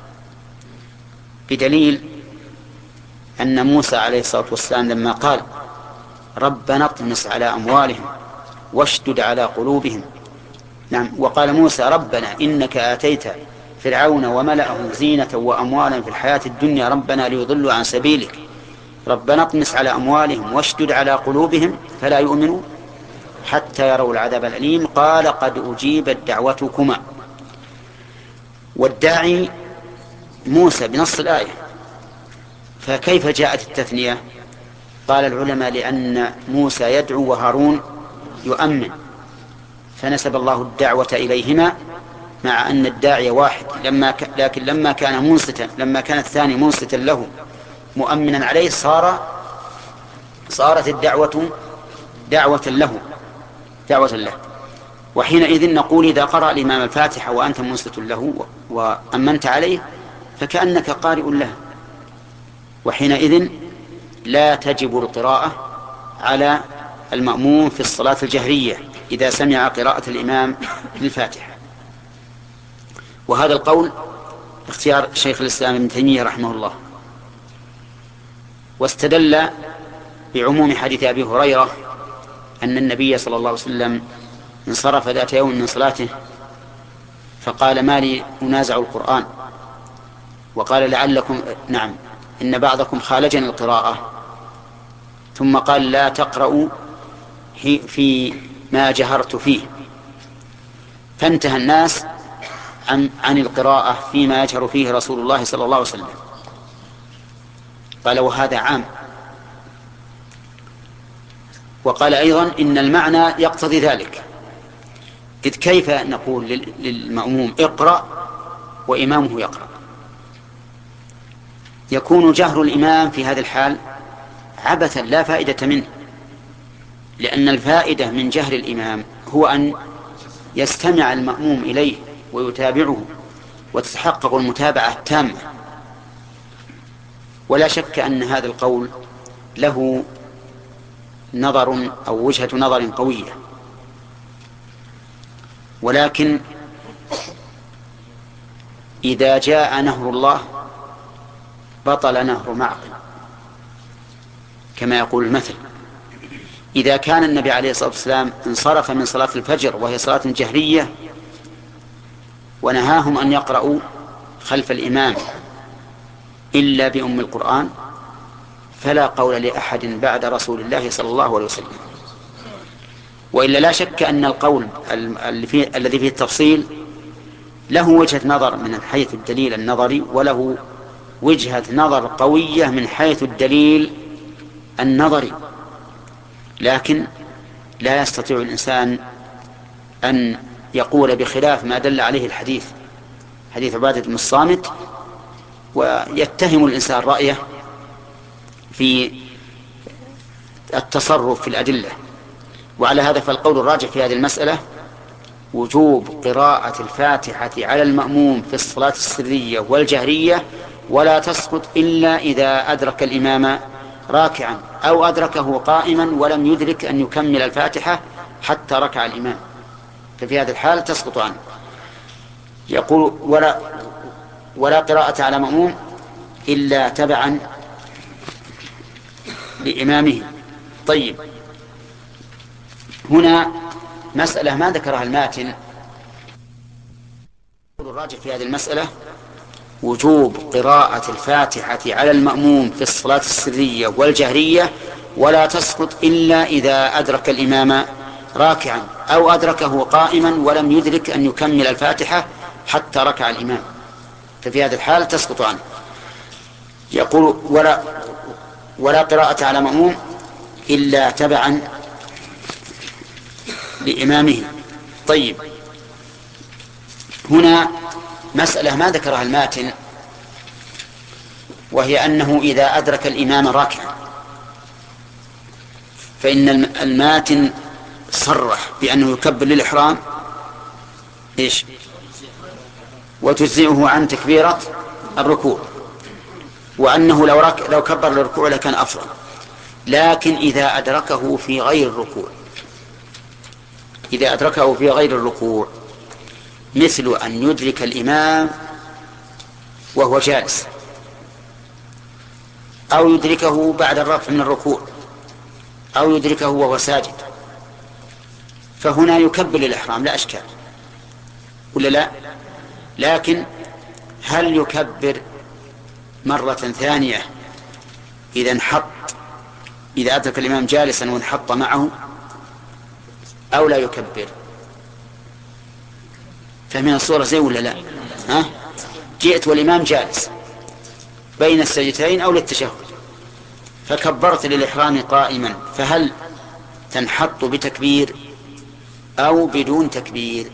Speaker 1: بدليل أن موسى عليه الصلاة والسلام لما قال ربنا اطمس على أموالهم واشدد على قلوبهم، نعم، وقال موسى ربنا إنك آتيت فرعون وملأه زينة وأموالا في الحياة الدنيا ربنا ليضلوا عن سبيلك ربنا اطمس على أموالهم واشدد على قلوبهم فلا يؤمنوا حتى يروا العذاب الأليم قال قد أجيبت دعوتكما. والداعي موسى بنص الآية، فكيف جاءت التثنية؟ قال العلماء لأن موسى يدعو وهارون يؤمن، فنسب الله الدعوة إليهما مع أن الداعي واحد، لما ك... لكن لما كان منصتا لما كان الثاني منصتا له مؤمنا عليه صار صارت الدعوة دعوة له دعوة له. وحينئذ نقول إذا قرأ الإمام الفاتحة وأنت منصت له وأمنت عليه فكأنك قارئ له، وحينئذ لا تجب القراءة على المأموم في الصلاة الجهرية إذا سمع قراءة الإمام للفاتحة. وهذا القول اختيار شيخ الإسلام ابن تيمية رحمه الله، واستدل بعموم حديث أبي هريرة أن النبي صلى الله عليه وسلم انصرف ذات يوم من صلاته فقال ما لي أنازع القرآن، وقال لعلكم نعم إن بعضكم خالجني القراءة، ثم قال لا تقرأوا في ما جهرت فيه، فانتهى الناس عن, عن القراءة فيما يجهر فيه رسول الله صلى الله عليه وسلم. قال وهذا عام. وقال أيضا إن المعنى يقتضي ذلك، إذ كيف نقول للمأموم اقرأ وإمامه يقرأ؟ يكون جهر الإمام في هذا الحال عبثا لا فائدة منه، لأن الفائدة من جهر الإمام هو أن يستمع المأموم إليه ويتابعه وتتحقق المتابعة التامة. ولا شك أن هذا القول له نظر أو وجهة نظر قوية، ولكن إذا جاء نهر الله بطل نهر معقل كما يقول المثل. إذا كان النبي عليه الصلاة والسلام انصرف من صلاة الفجر وهي صلاة جهرية ونهاهم أن يقرأوا خلف الإمام إلا بأم القرآن، فلا قول لأحد بعد رسول الله صلى الله عليه وسلم. وإلا لا شك أن القول الذي فيه التفصيل له وجهة نظر من حيث الدليل النظري، وله وجهة نظر قوية من حيث الدليل النظري، لكن لا يستطيع الإنسان أن يقول بخلاف ما دل عليه الحديث، حديث عبادة بن الصامت، ويتهم الإنسان رأيه في التصرف في الأدلة. وعلى هذا فالقول الراجح في هذه المسألة وجوب قراءة الفاتحة على المأموم في الصلاة السرية والجهرية، ولا تسقط إلا إذا أدرك الإمام راكعا أو أدركه قائما ولم يدرك أن يكمل الفاتحة حتى ركع الإمام، ففي هذه الحال تسقط عنه. يقول ولا, ولا قراءة على مأموم إلا تبعا لإمامه. طيب، هنا مسألة ما ذكرها الماتن. الراجح في هذه المسألة وجوب قراءة الفاتحة على المأموم في الصلاة السرية والجهرية، ولا تسقط إلا إذا أدرك الإمام راكعا أو أدركه قائما ولم يدرك أن يكمل الفاتحة حتى ركع الإمام، ففي هذه الحال تسقط عنه. يقول ولا, ولا قراءة على مأموم إلا تبعا لإمامه. طيب، هنا مسألة ما ذكرها الماتن، وهي أنه إذا أدرك الإمام راكعا، فإن الماتن صرح بأنه يكبر للإحرام إيش وتجزئه عن تكبيرة الركوع، وأنه لو, رك... لو كبر للركوع لكان أفضل، لكن إذا أدركه في غير الركوع إذا أدركه في غير الركوع مثل أن يدرك الإمام وهو جالس، أو يدركه بعد الرفع من الركوع، أو يدركه وهو ساجد، فهنا يكبر للإحرام لا أشكال، ولا لا؟ لكن هل يكبر مرة ثانية إذا انحط إذا أدرك الإمام جالسا وانحط معه، أو لا يكبر؟ فمن الصورة زي ولا لا؟ ها؟ جئت والإمام جالس بين السجدتين أو للتشهد، فكبرت للإحرام قائما، فهل تنحط بتكبير أو بدون تكبير؟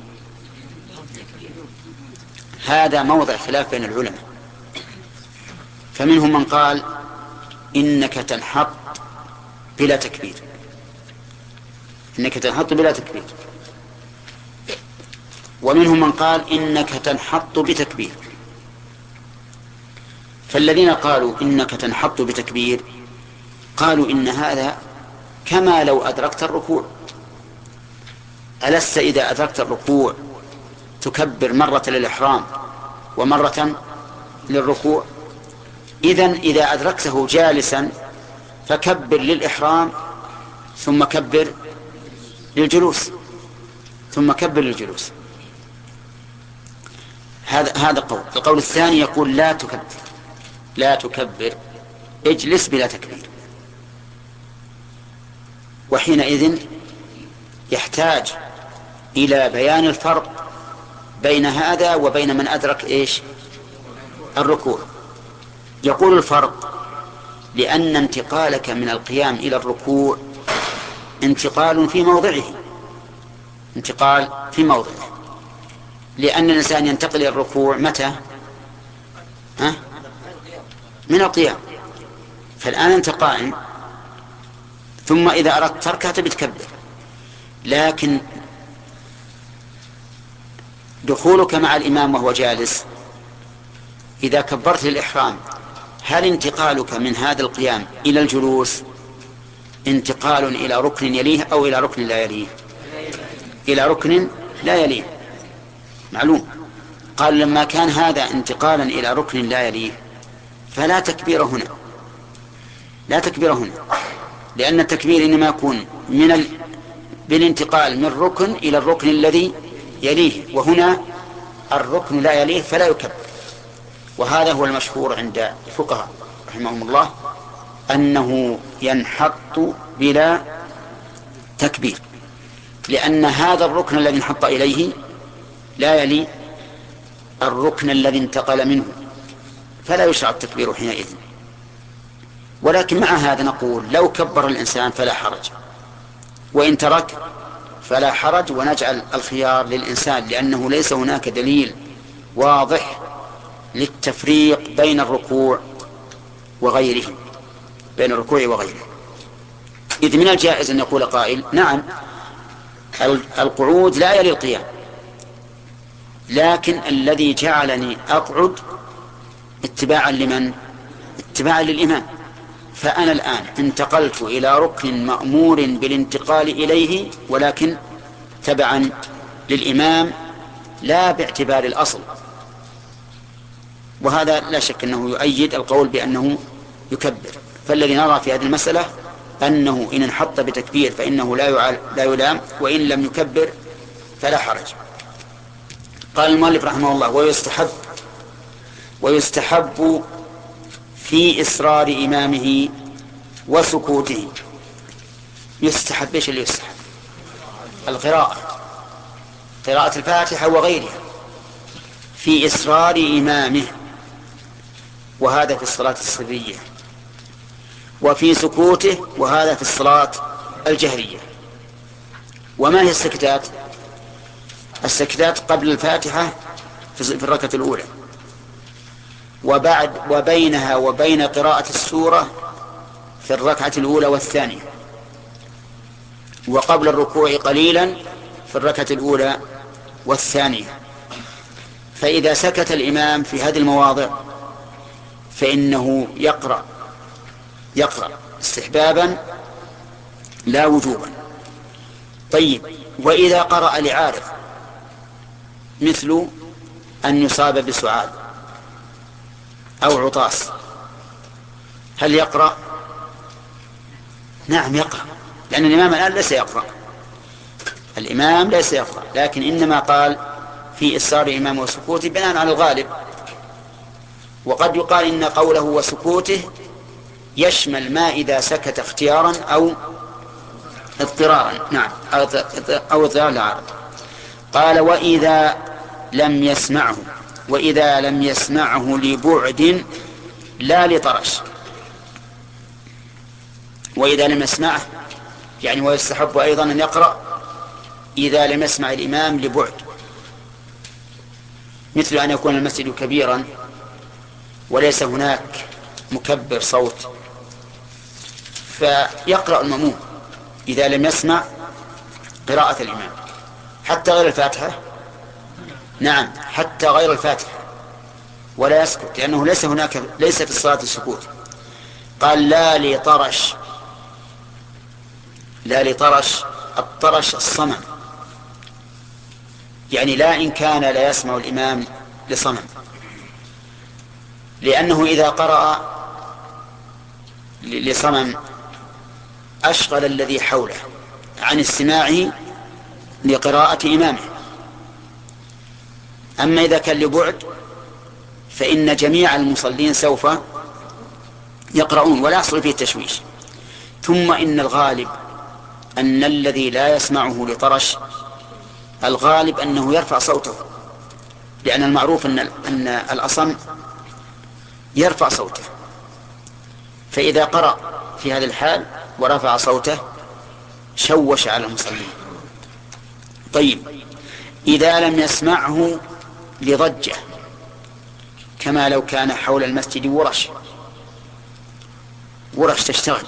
Speaker 1: هذا موضع خلاف بين العلماء، فمنهم من قال إنك تنحط بلا تكبير إنك تنحط بلا تكبير ومنهم من قال إنك تنحط بتكبير. فالذين قالوا إنك تنحط بتكبير قالوا إن هذا كما لو أدركت الركوع، ألست إذا أدركت الركوع تكبر مرة للإحرام ومرة للركوع؟ إذن إذا أدركته جالسا فكبر للإحرام ثم كبر للجلوس ثم كبر للجلوس. هذا هذا قول. القول الثاني يقول لا تكبر لا تكبر اجلس بلا تكبير، وحينئذ يحتاج إلى بيان الفرق بين هذا وبين من أدرك إيش الركوع. يقول الفرق لأن انتقالك من القيام إلى الركوع انتقال في موضعه انتقال في موضعه لأن الإنسان ينتقل إلى الركوع متى؟ ها؟ من القيام. فالآن أنت قائم، ثم إذا أردت تركها بتكبر، لكن دخولك مع الإمام وهو جالس إذا كبرت للإحرام، هل انتقالك من هذا القيام إلى الجلوس انتقال إلى ركن يليه أو إلى ركن لا يليه؟ إلى ركن لا يليه، معلوم. قال لما كان هذا انتقالا إلى ركن لا يليه فلا تكبير هنا لا تكبير هنا لأن التكبير إنما يكون من ال... بالانتقال من ركن إلى الركن الذي يليه، وهنا الركن لا يليه فلا يكبر. وهذا هو المشهور عند الفقهاء رحمهم الله أنه ينحط بلا تكبير، لأن هذا الركن الذي انحط إليه لا يلي الركن الذي انتقل منه فلا يشرع التكبير حينئذ. ولكن مع هذا نقول لو كبر الإنسان فلا حرج، وإن ترك فلا حرج، ونجعل الخيار للإنسان، لأنه ليس هناك دليل واضح للتفريق بين الركوع وغيره بين الركوع وغيره. إذ من الجائز أن يقول قائل نعم القعود لا يلي القيام، لكن الذي جعلني أقعد اتباعا لمن؟ اتباعا للإمام. فأنا الآن انتقلت إلى ركن مأمور بالانتقال إليه، ولكن تبعا للإمام لا باعتبار الأصل. وهذا لا شك أنه يؤيد القول بأنه يكبر. فالذي نرى في هذه المسألة أنه إن انحط بتكبير فإنه لا لا يلام، وإن لم يكبر فلا حرج. قال المؤلف رحمه الله: ويستحب ويستحب في إصرار إمامه وسكوته. يستحب ايش اللي يستحب؟ القراءة، قراءة الفاتحة وغيرها في إصرار إمامه، وهذا في الصلاة السرية، وفي سكوته، وهذا في الصلاة الجهرية. وما هي السكتات؟ السكتات قبل الفاتحة في الركعة الأولى، وبعد وبينها وبين قراءة السورة في الركعة الأولى والثانية، وقبل الركوع قليلا في الركعة الأولى والثانية. فإذا سكت الإمام في هذه المواضع فإنه يقرأ يقرأ استحبابا لا وجوبا. طيب، وإذا قرأ لعارض مثل أن يصاب بسعال أو عطاس هل يقرأ؟ نعم يقرأ، لأن الإمام الآن ليس يقرأ الإمام ليس يقرأ لكن إنما قال في إصرار إمام وسكوته بناء على الغالب. وقد يقال إن قوله وسكوته يشمل ما إذا سكت اختيارا أو اضطرارا. نعم، أو اضطرار لعارض. قال: وإذا لم يسمعه وإذا لم يسمعه لبعد لا لطرش. وإذا لم يسمعه يعني ويستحب أيضا أن يقرأ إذا لم يسمع الإمام لبعد، مثل أن يكون المسجد كبيرا وليس هناك مكبر صوت، فيقرأ المأموم إذا لم يسمع قراءة الإمام حتى غير الفاتحة. نعم، حتى غير الفاتحة، ولا يسكت، لأنه ليس هناك ليس في الصلاة السكوت. قال: لا لطرش. لا لطرش، الطرش الصمم، يعني لا إن كان لا يسمع الإمام لصمم، لأنه إذا قرأ لصمم أشغل الذي حوله عن استماعه لقراءة إمامه. أما إذا كان لبعد فإن جميع المصلين سوف يقرؤون ولا يحصل فيه تشويش. ثم إن الغالب أن الذي لا يسمعه لطرش الغالب أنه يرفع صوته، لأن المعروف أن أن الأصم يرفع صوته، فإذا قرأ في هذا الحال ورفع صوته شوش على المصلين. طيب، إذا لم يسمعه لضجة، كما لو كان حول المسجد ورش ورش تشتغل،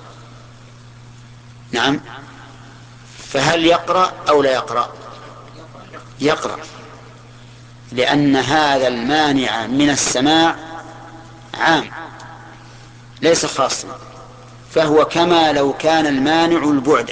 Speaker 1: نعم، فهل يقرأ أو لا يقرأ؟ يقرأ، لأن هذا المانع من السماع عام ليس خاصا، فهو كما لو كان المانع البعد.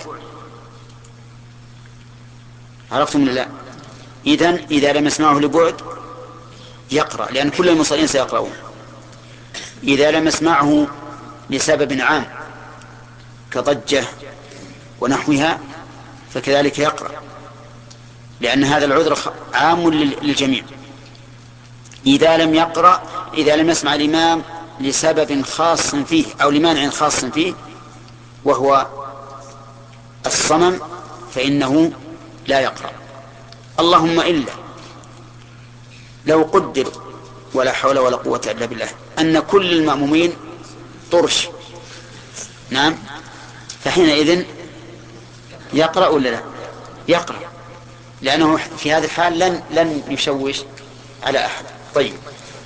Speaker 1: عرفتم لا؟ إذن إذا لم يسمعه لبعد يقرأ، لأن كل المصلين سيقرؤون. إذا لم يسمعه لسبب عام كضجة ونحوها فكذلك يقرأ، لأن هذا العذر عام للجميع. إذا لم يقرأ إذا لم يسمع الإمام لسبب خاص فيه أو لمانع خاص فيه وهو الصمم فإنه لا يقرأ. اللهم إلا لو قدر ولا حول ولا قوة إلا بالله أن كل المأمومين طرش، نعم، فحينئذ يقرأ ولا لا؟ يقرأ، لأنه في هذه الحال لن لن يشوش على أحد. طيب،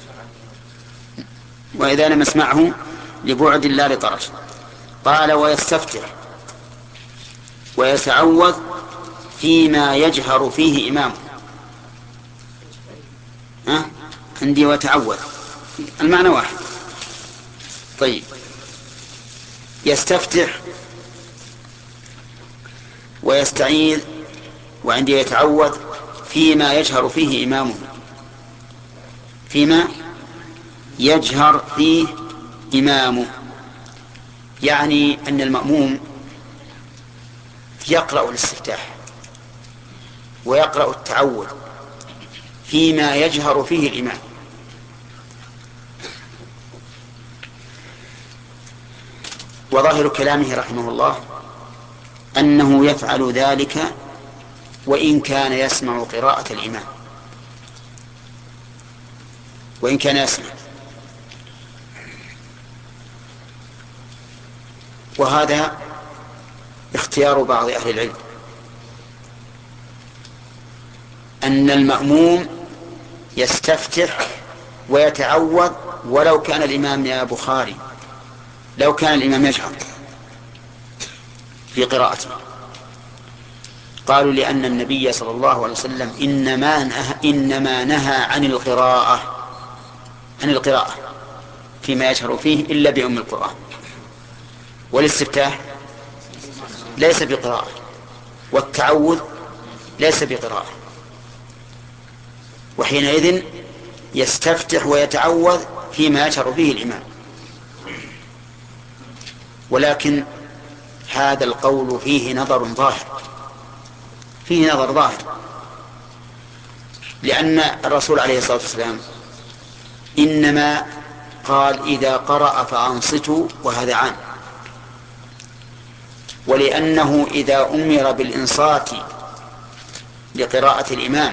Speaker 1: وإذا لم يسمعه لبعد لا لطرش. قال ويستفتح ويتعوذ فيما يجهر فيه إمامه. ها؟ عندي ويتعوذ المعنى واحد. طيب، يستفتح ويستعيذ وعندي يتعوذ فيما يجهر فيه إمامه، فيما يجهر فيه إمامه، يعني أن المأموم يقرأ الاستفتاح ويقرأ التعوذ فيما يجهر فيه الإمام. وظاهر كلامه رحمه الله أنه يفعل ذلك وإن كان يسمع قراءة الإمام، وإن كان يسمع. وهذا اختيار بعض أهل العلم، أن المأموم يستفتح ويتعوذ ولو كان الإمام يا بخاري لو كان الإمام يجهر في قراءته. قالوا لأن النبي صلى الله عليه وسلم إنما نهى, إنما نهى عن القراءة عن القراءة فيما يجهر فيه إلا بأم القرآن، والاستفتاح ليس بقراءة، والتعوذ ليس بقراءة، وحينئذ يستفتح ويتعوذ فيما يجهر فيه الإمام. ولكن هذا القول فيه نظر ظاهر فيه نظر ظاهر لأن الرسول عليه الصلاة والسلام إنما قال إذا قرأ فأنصتوا، وهذا عام، ولأنه إذا أمر بالإنصات لقراءة الإمام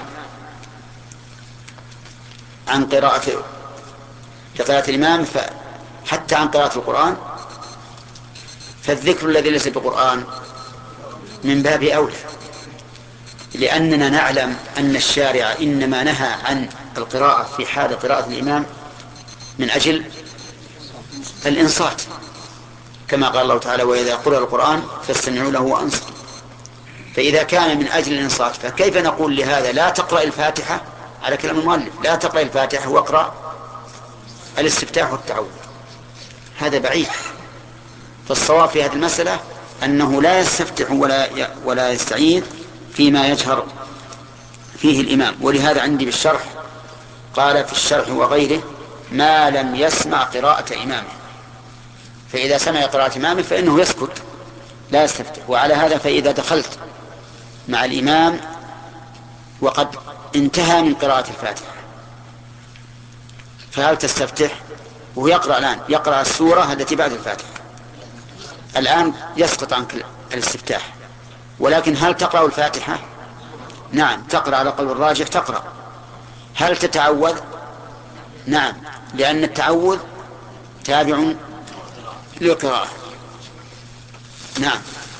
Speaker 1: عن قراءة لقراءة الإمام حتى عن قراءة القرآن، فالذكر الذي ليس بالقرآن من باب أولى، لأننا نعلم أن الشارع إنما نهى عن القراءة في حال قراءة الإمام من أجل الإنصات، كما قال الله تعالى وإذا قرأ القرآن فاستمعوا له وأنصتوا. فإذا كان من أجل الإنصات فكيف نقول لهذا لا تقرأ الفاتحة على كلام المؤلف، لا تقرأ الفاتحة واقرأ الاستفتاح والتعوذ؟ هذا بعيد. فالصواب في هذه المسألة أنه لا يستفتح ولا ولا يستعيذ فيما يجهر فيه الإمام. ولهذا عندي بالشرح قال في الشرح وغيره ما لم يسمع قراءة إمامه، فإذا سمع قراءة إمامه فإنه يسكت لا يستفتح. وعلى هذا فإذا دخلت مع الإمام وقد انتهى من قراءة الفاتحة فهل تستفتح؟ وهو يقرأ الآن يقرأ السورة التي بعد الفاتحة، الآن يسقط عنك الاستفتاح، ولكن هل تقرأ الفاتحة؟ نعم تقرأ، على قول الراجح تقرأ. هل تتعوذ؟ نعم، لأن التعوذ تابع للقراءة. نعم.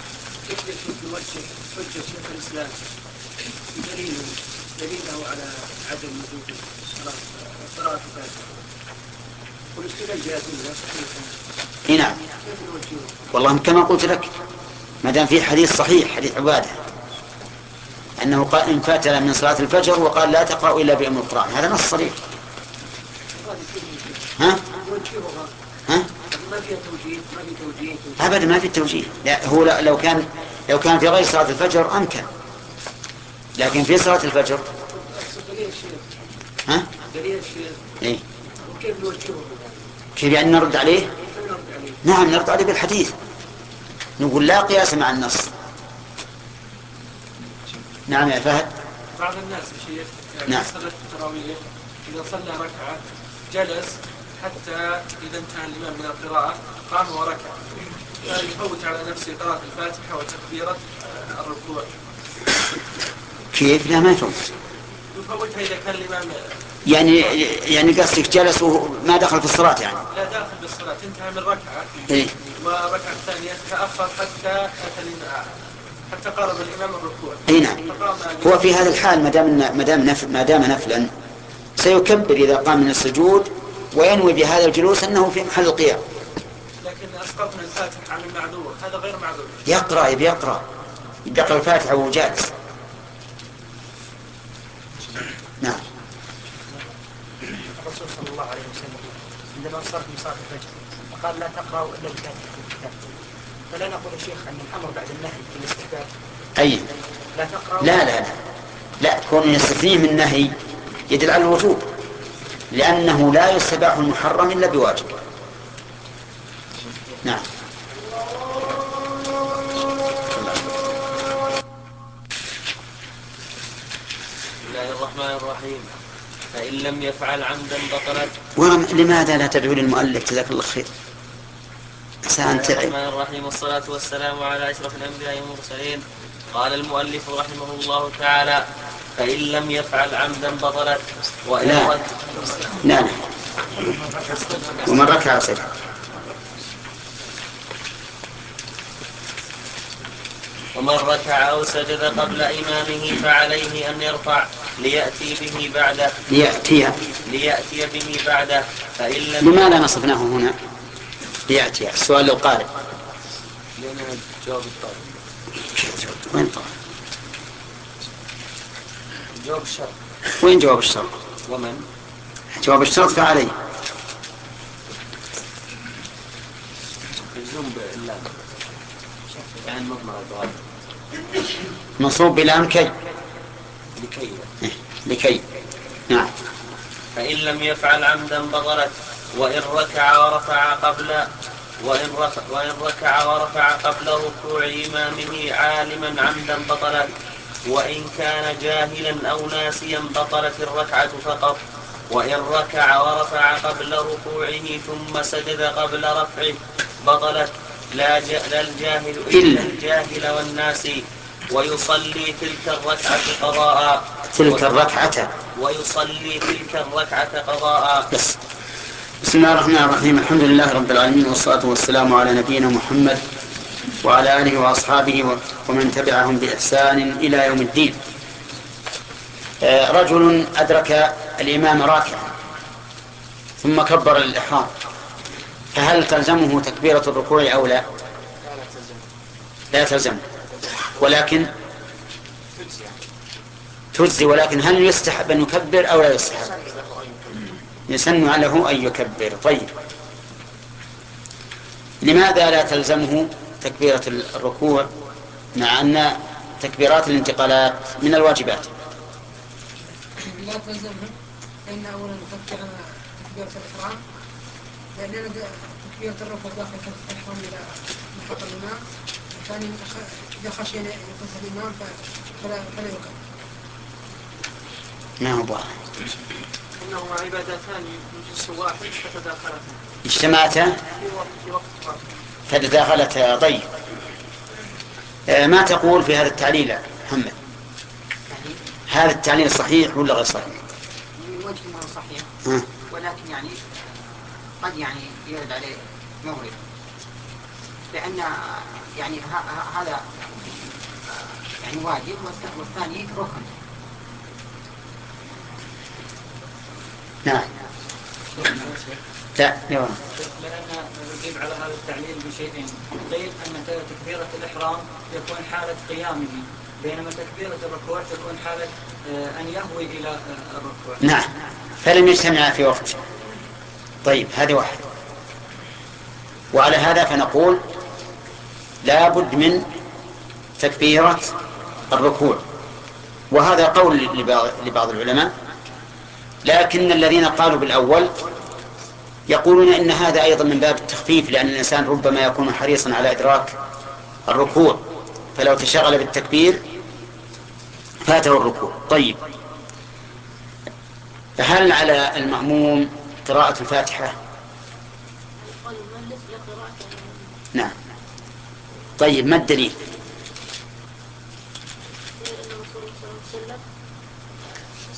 Speaker 4: دليله على عدم وجود قراءة الفاتحة والاستدلال بهذه
Speaker 1: الناس. نعم، والله كما قلت لك ما دام في حديث صحيح حديث عبادة أنه قال إن فات من صلاة الفجر وقال لا تقرأ إلا بأم القرآن، هذا نص صريح. ها؟ ها؟
Speaker 4: ما فيها توجيه، ما في توجيه.
Speaker 1: أبدا ما في التوجيه، لا هو لو كان لو كان في غير صلاة الفجر أمكن، لكن في صلاة الفجر ها؟ إيه؟
Speaker 4: وكيف نوجهه؟
Speaker 1: كيف يعني نرد عليه؟ نعم نرد عليه بالحديث، نقول لا قياس مع النص. نعم يا فهد.
Speaker 4: بعض الناس شيخ
Speaker 1: نعم.
Speaker 4: صلاة التراويح إذا صلى ركعة جلس حتى إذا انتهى الإمام من القراءة قام وركع، يفوت على نفسه قراءة الفاتحة وتكبيرة الركوع.
Speaker 1: كيف؟ لا ما يفوت.
Speaker 4: يفوتها إذا كان الإمام
Speaker 1: يعني يعني قصدك جلسوا ما دخل في الصلاة يعني؟
Speaker 4: لا داخل بالصلاة، انتهى من ركعة
Speaker 1: إيه؟
Speaker 4: وركعة الثانية تأخر حتى أتى حتى قارب الإمام الركوع.
Speaker 1: اي نعم. هو في هذا الحال ما دام ما دام نفل ما دام نفلا سيكبر إذا قام من السجود وينوي بهذا الجلوس أنه في محل القيام.
Speaker 4: لكن أسقطنا الفاتحة عن المعذور، هذا غير معذور.
Speaker 1: يقرأ بيقرأ يقرأ الفاتحة وهو جالس. نعم.
Speaker 6: الرسول صلى الله عليه وسلم عندما صار في صلاة الفجر فقال لا تقرأوا إلا بفاتحة الكتاب، فلا نقول يا شيخ أن الأمر بعد النهي في الاستحباب.
Speaker 1: أي
Speaker 6: لا تقرأوا.
Speaker 1: لا لا لا لا كون يستثنيه من النهي يدل على الوجوب، لأنه لا يستباح المحرم إلا بواجب. نعم.
Speaker 10: بسم الله الرحمن الرحيم. فإن لم يفعل عمدا بطلت.
Speaker 1: ولماذا لا تدعو للمؤلف جزاك الله خير؟
Speaker 10: بسم الله الرحمن الرحيم، والصلاة والسلام على أشرف الأنبياء والمرسلين. قال المؤلف رحمه الله تعالى: فإن لم يفعل عمدا بطلت. وإن
Speaker 1: لا لا لا ومن ركع سجد.
Speaker 10: ومن ركع أو سجد قبل إمامه فعليه أن يرفع ليأتي به بعده
Speaker 1: ليأتي
Speaker 10: ليأتي به بعده. فإن لم
Speaker 1: لماذا نصفناه هنا ليأتي؟ السؤال للقارئ.
Speaker 10: لأنه جواب الطالب.
Speaker 1: وين طالب؟
Speaker 10: جواب الشرط.
Speaker 1: وين جواب الشرط؟
Speaker 10: ومن
Speaker 1: جواب الشرط فعليه.
Speaker 10: الزوم باللام يعني مضمر الجواب
Speaker 1: منصوب بلام كي
Speaker 10: لكي
Speaker 1: لكي. نعم.
Speaker 10: فإن لم يفعل عمدا بطلت. وإن ركع ورفع قبل وإن رفع, وإن ركع ورفع قبل ركوع إمامه عالما عمدا بطلت. وإن كان جاهلا أو ناسيا بطلت الركعة فقط. وإن ركع ورفع قبل ركوعه ثم سجد قبل رفعه بطلت لا, لا الجاهل إلا الجاهل والناسي. ويصلي تلك الركعة قضاء
Speaker 1: تلك الركعة
Speaker 10: ويصلي تلك الركعة قضاء.
Speaker 1: بس. بسم الله الرحمن الرحيم. الحمد لله رب العالمين، والصلاة والسلام على نبينا محمد وعلى آله وأصحابه ومن تبعهم بإحسان إلى يوم الدين. رجل أدرك الإمام راكعا ثم كبر الإحرام، فهل تلزمه تكبيرة الركوع أو لا؟ لا تلزم، ولكن تجزي. ولكن هل يستحب أن يكبر أو لا يستحب؟ يسن له أن يكبر. طيب، لماذا لا تلزمه تكبيرة الركوع مع أن تكبيرات الانتقالات من الواجبات؟
Speaker 11: لا تلزمه لأن أولا نفكر تكبيرة الإحرام، لأننا تكبيرة الركوع داخل الإحرام إلى محط الإمام. الثاني إذا خشينا يفوت الإمام فلا فلا يكبر.
Speaker 1: ما هو واضح.
Speaker 4: إنه عبادتان من جنس واحد فتداخلتا
Speaker 1: اجتمعتا
Speaker 4: في وقت واحد
Speaker 1: فتداخلتا. طيب، آه ما تقول في هذا التعليل يا محمد؟ هذا التعليل صحيح ولا غير صحيح؟
Speaker 12: من وجه ما هو صحيح،
Speaker 1: ها.
Speaker 12: ولكن يعني قد يعني يرد عليه مغرب، لأن يعني هذا يعني واجب والثاني ركن.
Speaker 1: نعم. لا
Speaker 6: لأن نجيب على هذا التعليل بشيئين. قيل أن تكبيرة الإحرام يكون حالة قيامه، بينما تكبيرة الركوع تكون حالة أن يهوي إلى الركوع.
Speaker 1: نعم، فلم يجتمع في وقت. طيب، هذه واحد. وعلى هذا فنقول لا بد من تكبيرة الركوع، وهذا قول لبعض العلماء، لكن الذين قالوا بالأول يقولون إن هذا أيضا من باب التخفيف، لأن الإنسان ربما يكون حريصا على إدراك الركوع، فلو تشغل بالتكبير فاته الركوع. طيب، فهل على المأموم قراءة الفاتحة؟ نعم. طيب، ما الدليل؟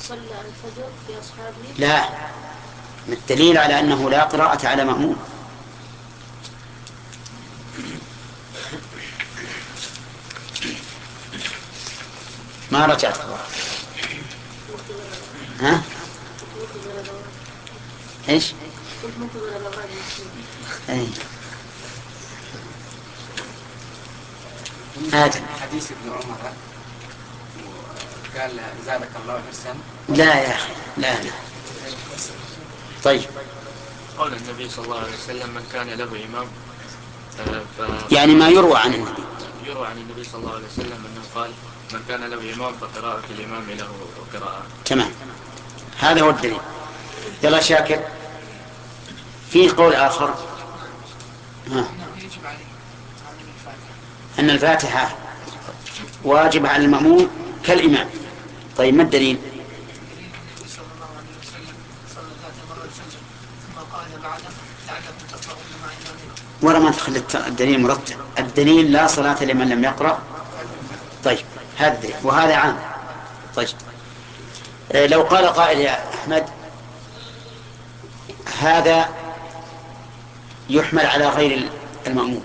Speaker 9: صلى الفجر في أصحابه؟
Speaker 1: لا، الدليل على أنه لا قراءة على مأموم. ما رجعت ها؟ ايش؟ اي هذا
Speaker 12: حديث ابن عمر قال زادك الله حسنا.
Speaker 1: لا يا اخي، لا لا. طيب،
Speaker 13: قال النبي صلى الله عليه وسلم من كان له إمام ف...
Speaker 1: يعني ما يروى عن النبي
Speaker 13: يروى عن النبي صلى الله عليه وسلم أنه قال من كان له إمام فقراءة الإمام له قراءة.
Speaker 1: تمام، هذا هو الدليل. يلا شاكر، في قول آخر ها. أن الفاتحة واجبة على المأموم كالإمام. طيب، ما الدليل؟ ولا ما تخلي الدليل مرتب. الدليل لا صلاة لمن لم يقرأ. طيب، هذا الدليل وهذا عام. طيب، لو قال قائل يا أحمد هذا يحمل على غير المأموم،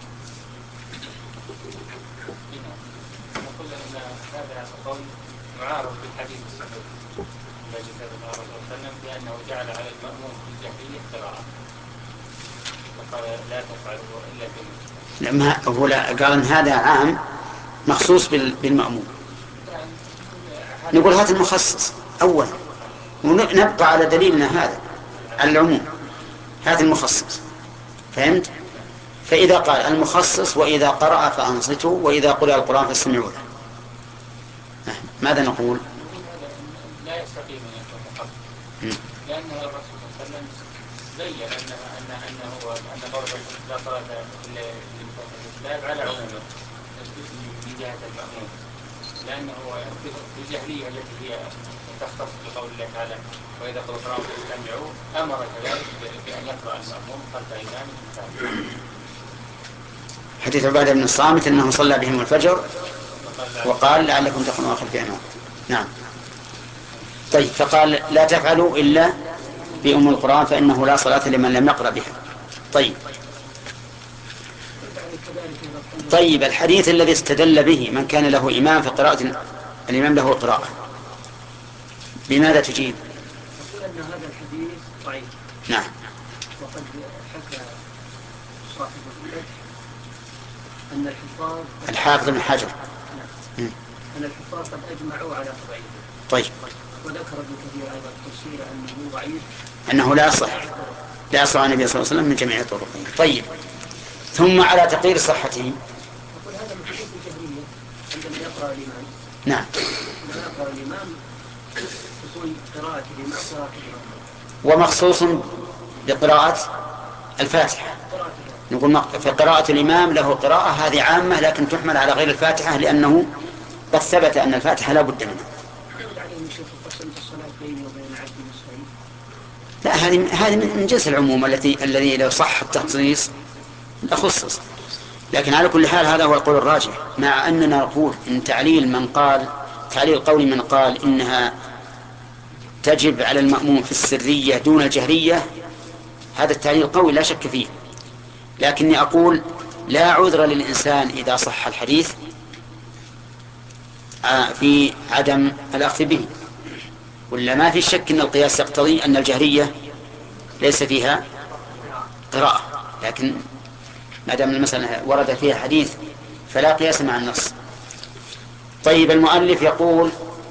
Speaker 13: معارض بالحديث الصحيح الذي ذكره الله عليه وسلم بأنه جعل على المأموم في الجاهلية قراءة وقال لا تفعلوا إلا بالمسلم.
Speaker 1: لما هو قال ان هذا عام مخصوص بالمأموم. نقول هذا المخصص أولا ونبقى على دليلنا هذا على العموم، هذا المخصص. فهمت؟ فإذا قال المخصص وإذا قرأ فأنصتوا وإذا قرأ القرآن فاستمعوا له، ماذا نقول؟
Speaker 13: لا يستقيم أن يكون مخصص، لأن الرسول صلى الله عليه وسلم بين أنه أنه أن قول لا صلاة إلا للمصلين على عمومه من جهة المأموم، لأنه في الجاهلية التي هي تختص بقول الله تعالى وإذا قرأ القرآن فاستمعوا، أمر كذلك بأن يقرأ المأموم خلف إمامه.
Speaker 1: حديث عبادة بن الصامت أنه صلى بهم الفجر وقال لعلكم تكونوا خلف إمام. نعم. طيب، فقال لا تفعلوا إلا بأم القرآن فإنه لا صلاة لمن لم يقرأ بها. طيب طيب الحديث الذي استدل به من كان له إمام فقراءة الإمام له قراءة، بماذا تجيب؟
Speaker 6: أقول أن هذا الحديث ضعيف.
Speaker 1: نعم.
Speaker 6: وقد حكى صاحب الفتح أن الحفاظ
Speaker 1: الحافظ بن حجر
Speaker 6: نعم. أن الحفاظ قد أجمعوا على ضعيفه.
Speaker 1: طيب.
Speaker 6: وذكر ابن كثير أيضا تفسير أنه ضعيف،
Speaker 1: أنه لا يصح لا يصح عن النبي صلى الله عليه وسلم من جميع طرقه. طيب، ثم على تقرير صحته
Speaker 6: أقول هذا من حديث الجهرية عندما يقرأ الإمام.
Speaker 1: نعم.
Speaker 6: عندما يقرأ الإمام تكون قراءة الإمام قراءة الإمام
Speaker 1: ومخصوص بقراءة الفاتحة. نقول في قراءة الإمام له قراءة هذه عامة لكن تحمل على غير الفاتحة لأنه قد ثبت أن الفاتحة لا بد منها. لا، هذه هذه من جنس العموم التي الذي لو صح التخصيص لخصص، لكن على كل حال هذا هو القول الراجح، مع أننا نقول إن تعليل من قال تعليل قول من قال إنها تجب على المأموم في السرية دون الجهرية، هذا التعليل قوي لا شك فيه، لكني أقول لا عذر للإنسان إذا صح الحديث في عدم الأخذ به، ولا ما في شك أن القياس يقتضي أن الجهرية ليس فيها قراءة، لكن ما دام المسألة ورد فيها حديث فلا قياس مع النص. طيب، المؤلف يقول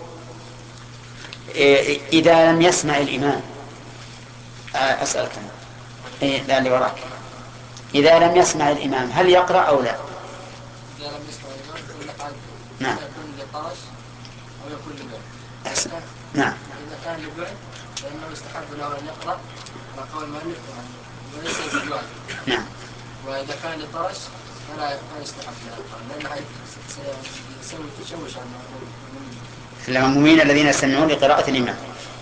Speaker 1: إذا لم يسمع الإمام، أسألك إيه لا اللي وراك، إذا لم يسمع الإمام هل يقرأ أو لا؟
Speaker 11: إذا لم يسمع الإمام يقول لك
Speaker 1: نعم.
Speaker 11: يكون لطاش أو يكون لبعد.
Speaker 1: أحسن. نعم.
Speaker 11: إذا كان لبعد فإنه يستحب له أن يقرأ على قول المؤلف وليس بالواجب.
Speaker 1: نعم.
Speaker 11: وإذا كان لطاش فلا يستحب له لأنه سيسوي تشوش على
Speaker 1: المأمومين الذين يستمعون لقراءة الإمام.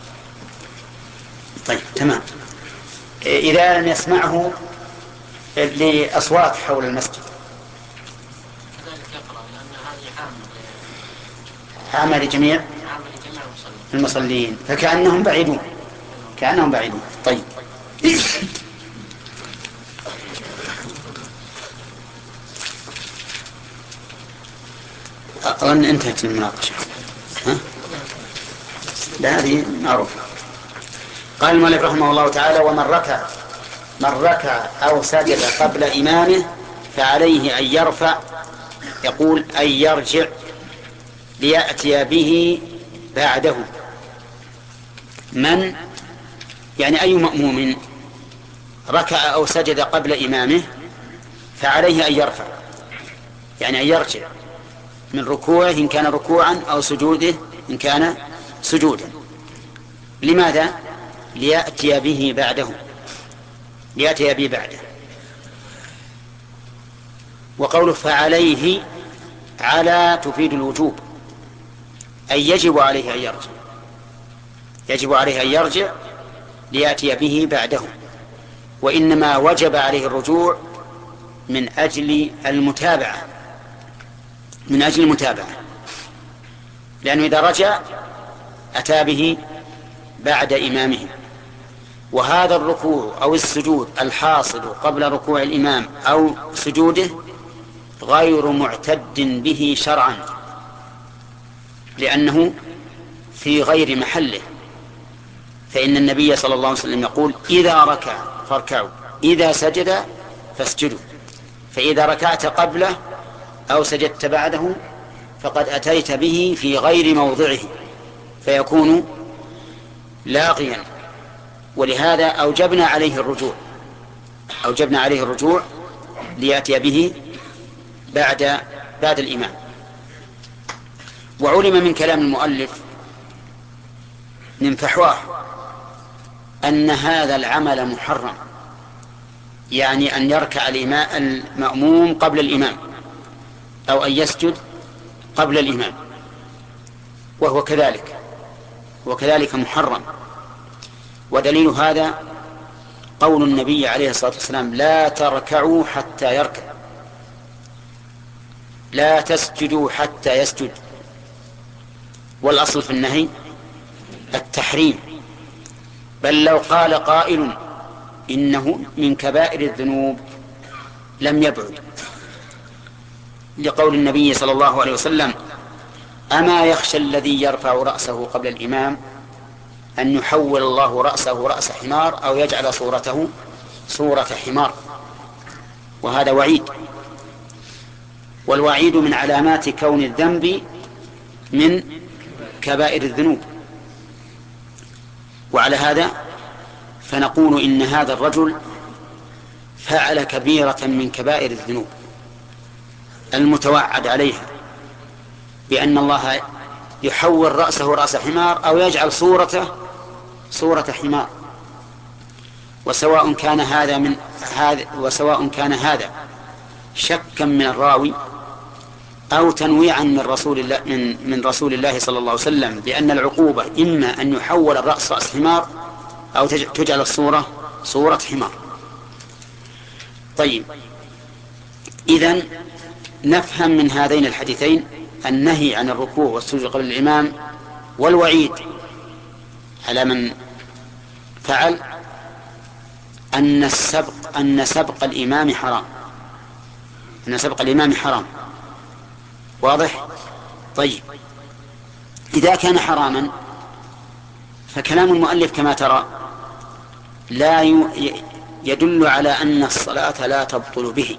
Speaker 1: طيب، تمام. إذا لم يسمعه لأصوات حول المسجد
Speaker 11: كذلك يقرأ لأن هذه عامة
Speaker 1: عامة لجميع المصلين فكأنهم بعيدون كأنهم بعيدون. طيب أظن انتهت المناقشة. ها؟ لا هذه معروفة. قال المؤلف رحمه الله تعالى: ومن ركع من ركع أو سجد قبل إمامه فعليه أن يرفع، يقول أن يرجع ليأتي به بعده. من يعني أي مأموم ركع أو سجد قبل إمامه فعليه أن يرفع، يعني أن يرجع من ركوعه إن كان ركوعا أو سجوده إن كان سجودا. لماذا؟ ليأتي به بعده، ليأتي به بعده. وقوله فعليه على تفيد الوجوب، أي يجب عليه أن يرجع، يجب عليه أن يرجع ليأتي به بعده. وإنما وجب عليه الرجوع من أجل المتابعة، من أجل المتابعة، لأنه إذا رجع أتى به بعد إمامه. وهذا الركوع أو السجود الحاصل قبل ركوع الإمام أو سجوده غير معتد به شرعا، لأنه في غير محله. فإن النبي صلى الله عليه وسلم يقول: إذا ركع فاركعوا، إذا سجد فاسجدوا. فإذا ركعت قبله أو سجدت بعده فقد أتيت به في غير موضعه فيكون لاغيا. ولهذا أوجبنا عليه الرجوع، أوجبنا عليه الرجوع ليأتي به بعد بعد الإمام. وعلم من كلام المؤلف من فحواه أن هذا العمل محرم، يعني أن يركع المأموم قبل الإمام أو أن يسجد قبل الإمام، وهو كذلك وكذلك محرم. ودليل هذا قول النبي عليه الصلاة والسلام: لا تركعوا حتى يركع، لا تسجدوا حتى يسجد. والأصل في النهي التحريم، بل لو قال قائل إنه من كبائر الذنوب لم يبعد، لقول النبي صلى الله عليه وسلم: أما يخشى الذي يرفع رأسه قبل الإمام أن يحول الله رأسه رأس حمار أو يجعل صورته صورة حمار. وهذا وعيد، والوعيد من علامات كون الذنب من كبائر الذنوب. وعلى هذا فنقول إن هذا الرجل فعل كبيرة من كبائر الذنوب المتوعد عليها، بأن الله يحول رأسه رأس حمار أو يجعل صورته صورة حمار. وسواء كان هذا من هذا وسواء كان هذا شكا من الراوي أو تنويعا من رسول الله من, من رسول الله صلى الله عليه وسلم بأن العقوبة إما أن يحول الرأس رأس حمار أو تجعل الصورة صورة حمار. طيب، إذن نفهم من هذين الحديثين النهي عن الركوع والسجود قبل الإمام، والوعيد على من فعل أن السبق أن سبق الإمام حرام، أن سبق الإمام حرام. واضح؟ طيب، إذا كان حراما فكلام المؤلف كما ترى لا يدل على أن الصلاة لا تبطل به،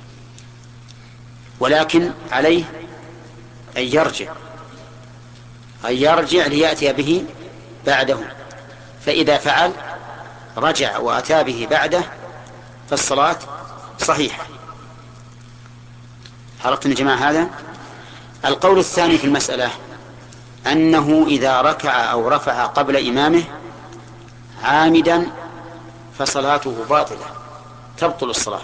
Speaker 1: ولكن عليه أن يرجع أن يرجع ليأتي به بعده. فإذا فعل رجع وأتى به بعده فالصلاة صحيحة. عرفتم يا جماعة هذا؟ القول الثاني في المسألة أنه إذا ركع أو رفع قبل إمامه عامدا فصلاته باطلة، تبطل الصلاة،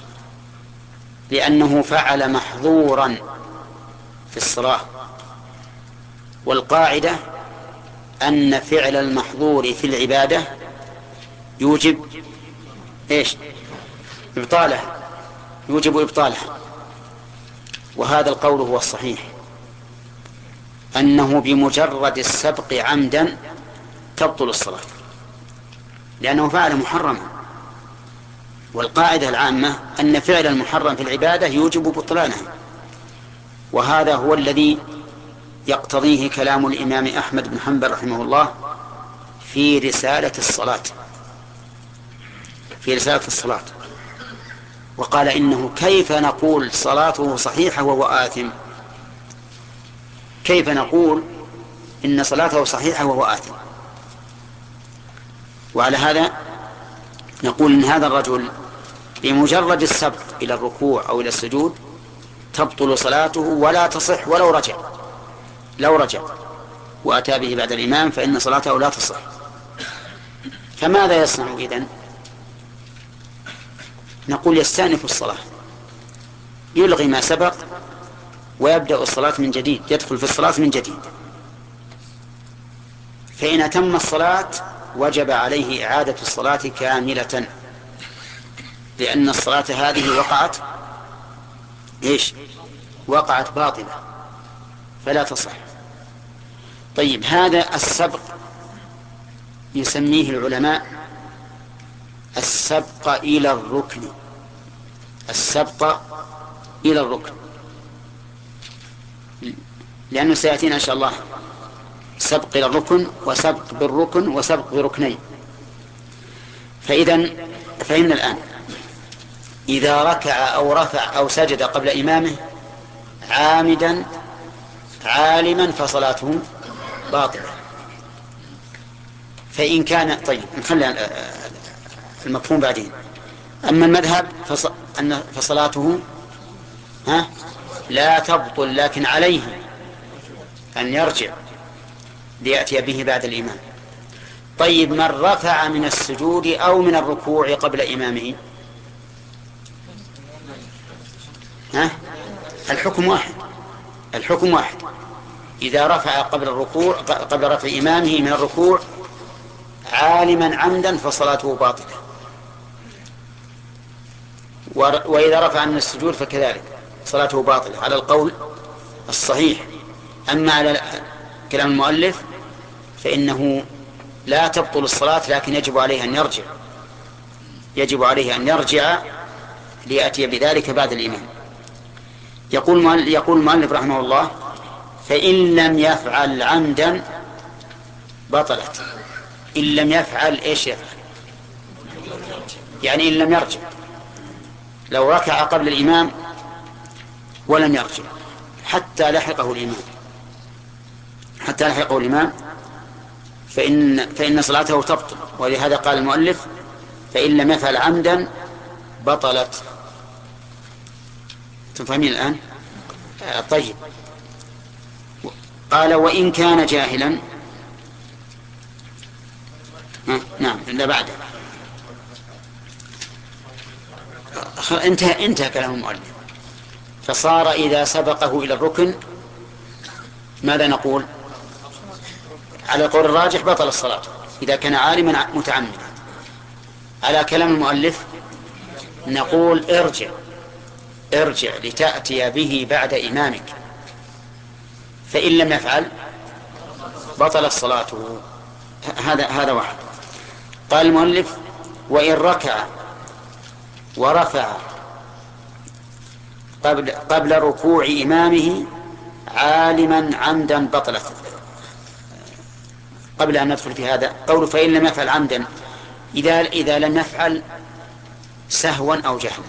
Speaker 1: لأنه فعل محظورا في الصلاة. والقاعدة أن فعل المحظور في العبادة يوجب إيش؟ إبطاله، يوجب إبطاله. وهذا القول هو الصحيح، أنه بمجرد السبق عمدا تبطل الصلاة، لأنه فعل محرما، والقاعدة العامة أن فعل المحرم في العبادة يوجب بطلانها، وهذا هو الذي يقتضيه كلام الإمام أحمد بن حنبل رحمه الله في رسالة الصلاة في رسالة الصلاة وقال إنه كيف نقول صلاته صحيحة وهو آثم؟ كيف نقول إن صلاته صحيحة وهو آثم؟ وعلى هذا نقول إن هذا الرجل بمجرد السبق إلى الركوع أو إلى السجود تبطل صلاته ولا تصح ولو رجع لو رجع وأتى به بعد الإمام فإن صلاته لا تصح. فماذا يصنع إذن؟ نقول يستأنف الصلاة، يلغي ما سبق ويبدأ الصلاة من جديد، يدخل في الصلاة من جديد. فإن أتم الصلاة وجب عليه إعادة الصلاة كاملة، لأن الصلاة هذه وقعت إيش؟ وقعت باطلة فلا تصح. طيب، هذا السبق يسميه العلماء السبق إلى الركن، السبق إلى الركن، لأنه سيأتينا إن شاء الله سبق إلى الركن وسبق بالركن وسبق بركنين. فإذا فهمنا الآن إذا ركع أو رفع أو سجد قبل إمامه عامدا عالما فصلاته باطلة. فإن كان طيب نخلي المفهوم بعدين. أما المذهب فص... أن فصلاته ها لا تبطل، لكن عليه أن يرجع ليأتي به بعد الإمام. طيب، من رفع من السجود أو من الركوع قبل إمامه ها الحكم واحد الحكم واحد إذا رفع قبل الركوع قبل رفع إمامه من الركوع عالما عمدا فصلاته باطلة، وإذا رفع من السجود فكذلك صلاته باطلة على القول الصحيح. أما على كلام المؤلف فإنه لا تبطل الصلاة، لكن يجب عليه أن يرجع يجب عليه أن يرجع ليأتي بذلك بعد الإمام. يقول يقول المؤلف رحمه الله: فإن لم يفعل عمدا بطلت. إن لم يفعل إيش يفعل؟ يعني إن لم يرجع، لو ركع قبل الإمام ولم يرجع حتى لحقه الإمام حتى لحقه الإمام فإن, فإن صلاته تبطل. ولهذا قال المؤلف: فإن لم يفعل عمدا بطلت. تفهمين الآن؟ آه طيب. قال: وإن كان جاهلا. آه نعم لا بعده. انتهى انتهى كلام المؤلف. فصار إذا سبقه إلى الركن ماذا نقول؟ على قول الراجح بطل الصلاة إذا كان عالما متعمدا. على كلام المؤلف نقول: ارجع ارجع لتأتي به بعد إمامك. فإن لم يفعل بطل الصلاة. هذا هذا واحد. قال المؤلف: وإن ركع ورفع قبل, قبل ركوع إمامه عالما عمدا بطلت. قبل أن ندخل في هذا قول فإن لم يفعل عمدا، إذا, إذا لم يفعل سهوا أو جهلا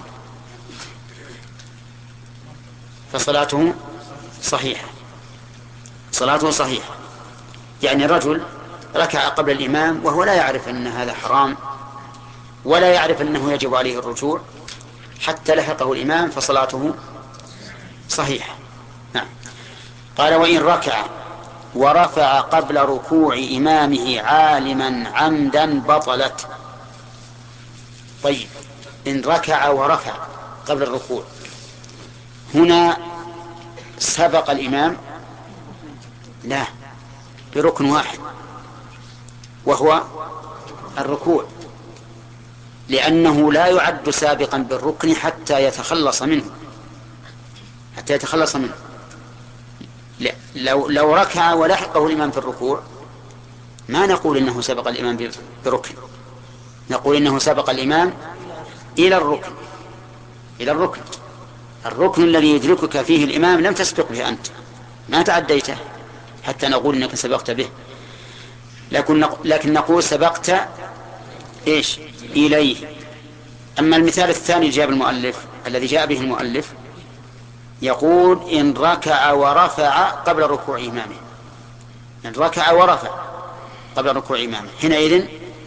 Speaker 1: فصلاته صحيحة صلاته صحيحة. يعني الرجل ركع قبل الإمام وهو لا يعرف أن هذا حرام ولا يعرف أنه يجب عليه الرجوع حتى لحقه الإمام فصلاته صحيحة. نعم. قال: وإن ركع ورفع قبل ركوع إمامه عالما عمدا بطلت. طيب، إن ركع ورفع قبل الركوع هنا سبق الإمام؟ لا، بركن واحد وهو الركوع، لأنه لا يعد سابقا بالركن حتى يتخلص منه حتى يتخلص منه لو, لو ركع ولحقه الإمام في الركوع ما نقول إنه سبق الإمام بركن، نقول إنه سبق الإمام إلى الركن، إلى الركن الركن الذي يدركك فيه الإمام لم تسبق به أنت، ما تعديته حتى نقول إنك سبقت به، لكن لكن نقول سبقت إيش إليه. أما المثال الثاني جاء المؤلف الذي جاء به المؤلف يقول إن ركع ورفع قبل ركوع إمامه، إن ركع ورفع قبل ركوع إمامه حينئذ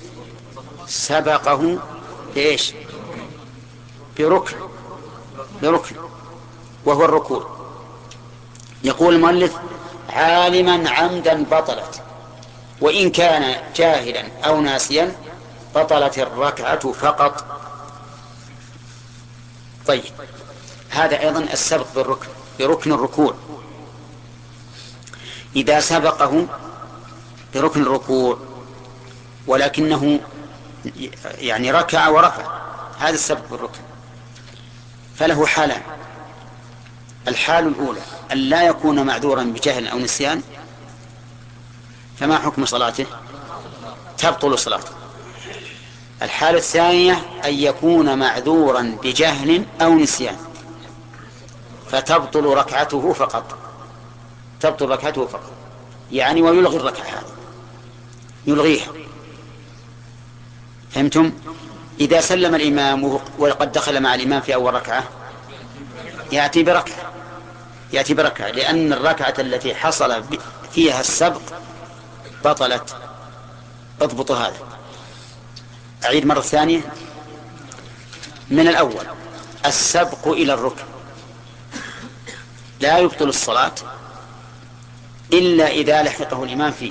Speaker 1: سبقه بإيش بركن بركن وهو الركوع. يقول المؤلف عالما عمدا بطلت، وإن كان جاهلا أو ناسيا بطلت الركعة فقط. طيب هذا أيضا السبق بالركن بركن الركوع. إذا سبقه بركن الركوع ولكنه يعني ركع ورفع، هذا السبق بالركن، فله حالان. الحال الأولى أن لا يكون معذورا بجهل أو نسيان، فما حكم صلاته؟ تبطل صلاته. الحالة الثانية أن يكون معذورا بجهل أو نسيان، فتبطل ركعته فقط، تبطل ركعته فقط، يعني ويلغي الركعة هذه، يلغيها. فهمتم؟ إذا سلم الإمام وقد دخل مع الإمام في أول ركعة يأتي بركعة، يأتي بركعة لأن الركعة التي حصل فيها السبق بطلت. اضبطوا هذا. أعيد مرة ثانية من الأول. السبق إلى الركن لا يبطل الصلاة إلا إذا لحقه الإمام فيه.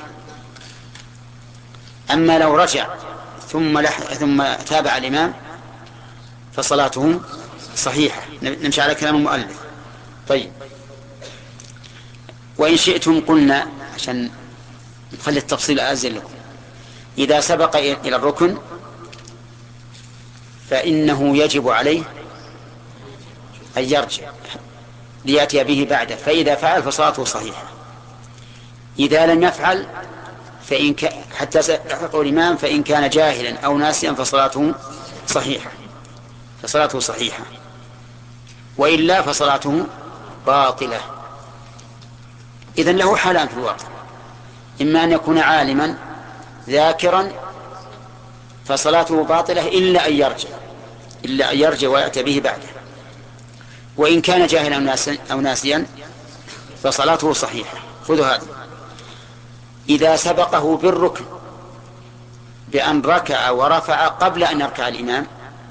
Speaker 1: أما لو رجع ثم, لح... ثم تابع الإمام فصلاته صحيحة. نمشي على كلام المؤلف. طيب وإن شئتم قلنا عشان نخلي التفصيل أزل لكم، إذا سبق إلى الركن فإنه يجب عليه أن يرجع ليأتي به بعده، فإذا فعل فصلاته صحيحة. إذا لم يفعل فإن ك... حتى يحقق الإمام فإن كان جاهلا أو ناسيا فصلاته صحيحة، فصلاته صحيحة، وإلا فصلاته باطلة. إذن له حالان في الواقع: إما أن يكون عالما ذاكرا فصلاته باطلة إلا أن يرجع إلا أن يرجع ويأتي به بعده، وإن كان جاهلا أو ناسيا فصلاته صحيحة. خذوا هذا. إذا سبقه بالركن بأن ركع ورفع قبل أن يركع الإمام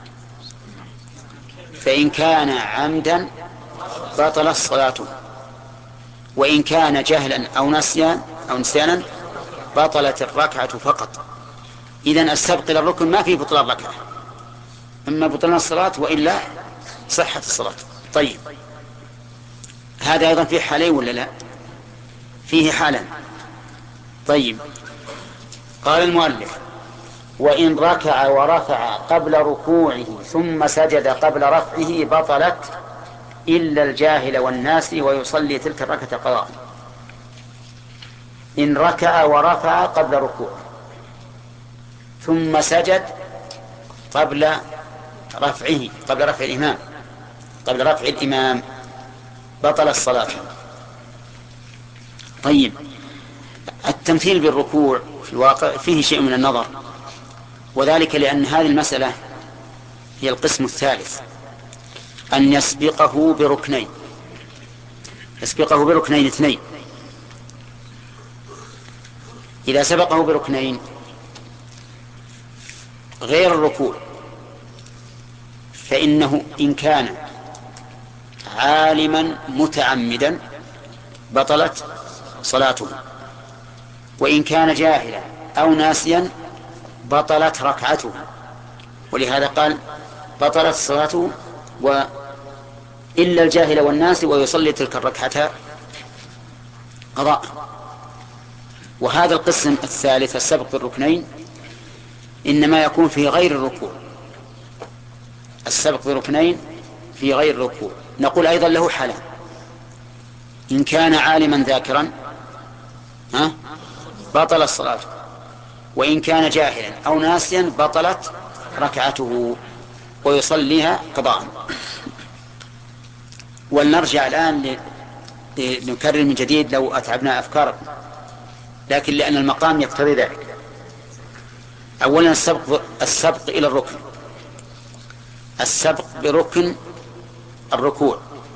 Speaker 1: فإن كان عمدا بطل صلاته، وإن كان جهلا أو نسيانا أو نسيانا بطلت الركعة فقط. إذن السبق إلى الركن ما فيه بطلان الركعة، إما بطلان الصلاة وإلا صحة الصلاة. طيب هذا أيضا فيه حالين ولا لا؟ فيه حالا. طيب قال المؤلف: وإن ركع ورفع قبل ركوعه ثم سجد قبل رفعه بطلت إلا الجاهل والناس ويصلي تلك الركعة قضاء. إن ركع ورفع قبل ركوعه ثم سجد قبل رفعه قبل رفع الإمام قبل رفع الإمام بطل الصلاة. طيب التمثيل بالركوع في الواقع فيه شيء من النظر، وذلك لأن هذه المسألة هي القسم الثالث، أن يسبقه بركنين يسبقه بركنين اثنين. إذا سبقه بركنين غير الركوع فإنه إن كان عالما متعمدا بطلت صلاته، وإن كان جاهلا أو ناسيا بطلت ركعته. ولهذا قال بطلت صلاته وإلا الجاهل والناس ويصلي تلك الركعة قضاء. وهذا القسم الثالث السبق بالركنين إنما يكون في غير الركوع، السبق بالركنين في غير الركوع. نقول أيضا له حالان: إن كان عالما ذاكرا ها بطل الصلاة، وإن كان جاهلا أو ناسيا بطلت ركعته ويصليها قضاء. ولنرجع الآن لنكرر من جديد لو أتعبنا أفكاركم، لكن لأن المقام يقتضي ذلك. أولا السبق, السبق إلى الركن، السبق بركن الركوع،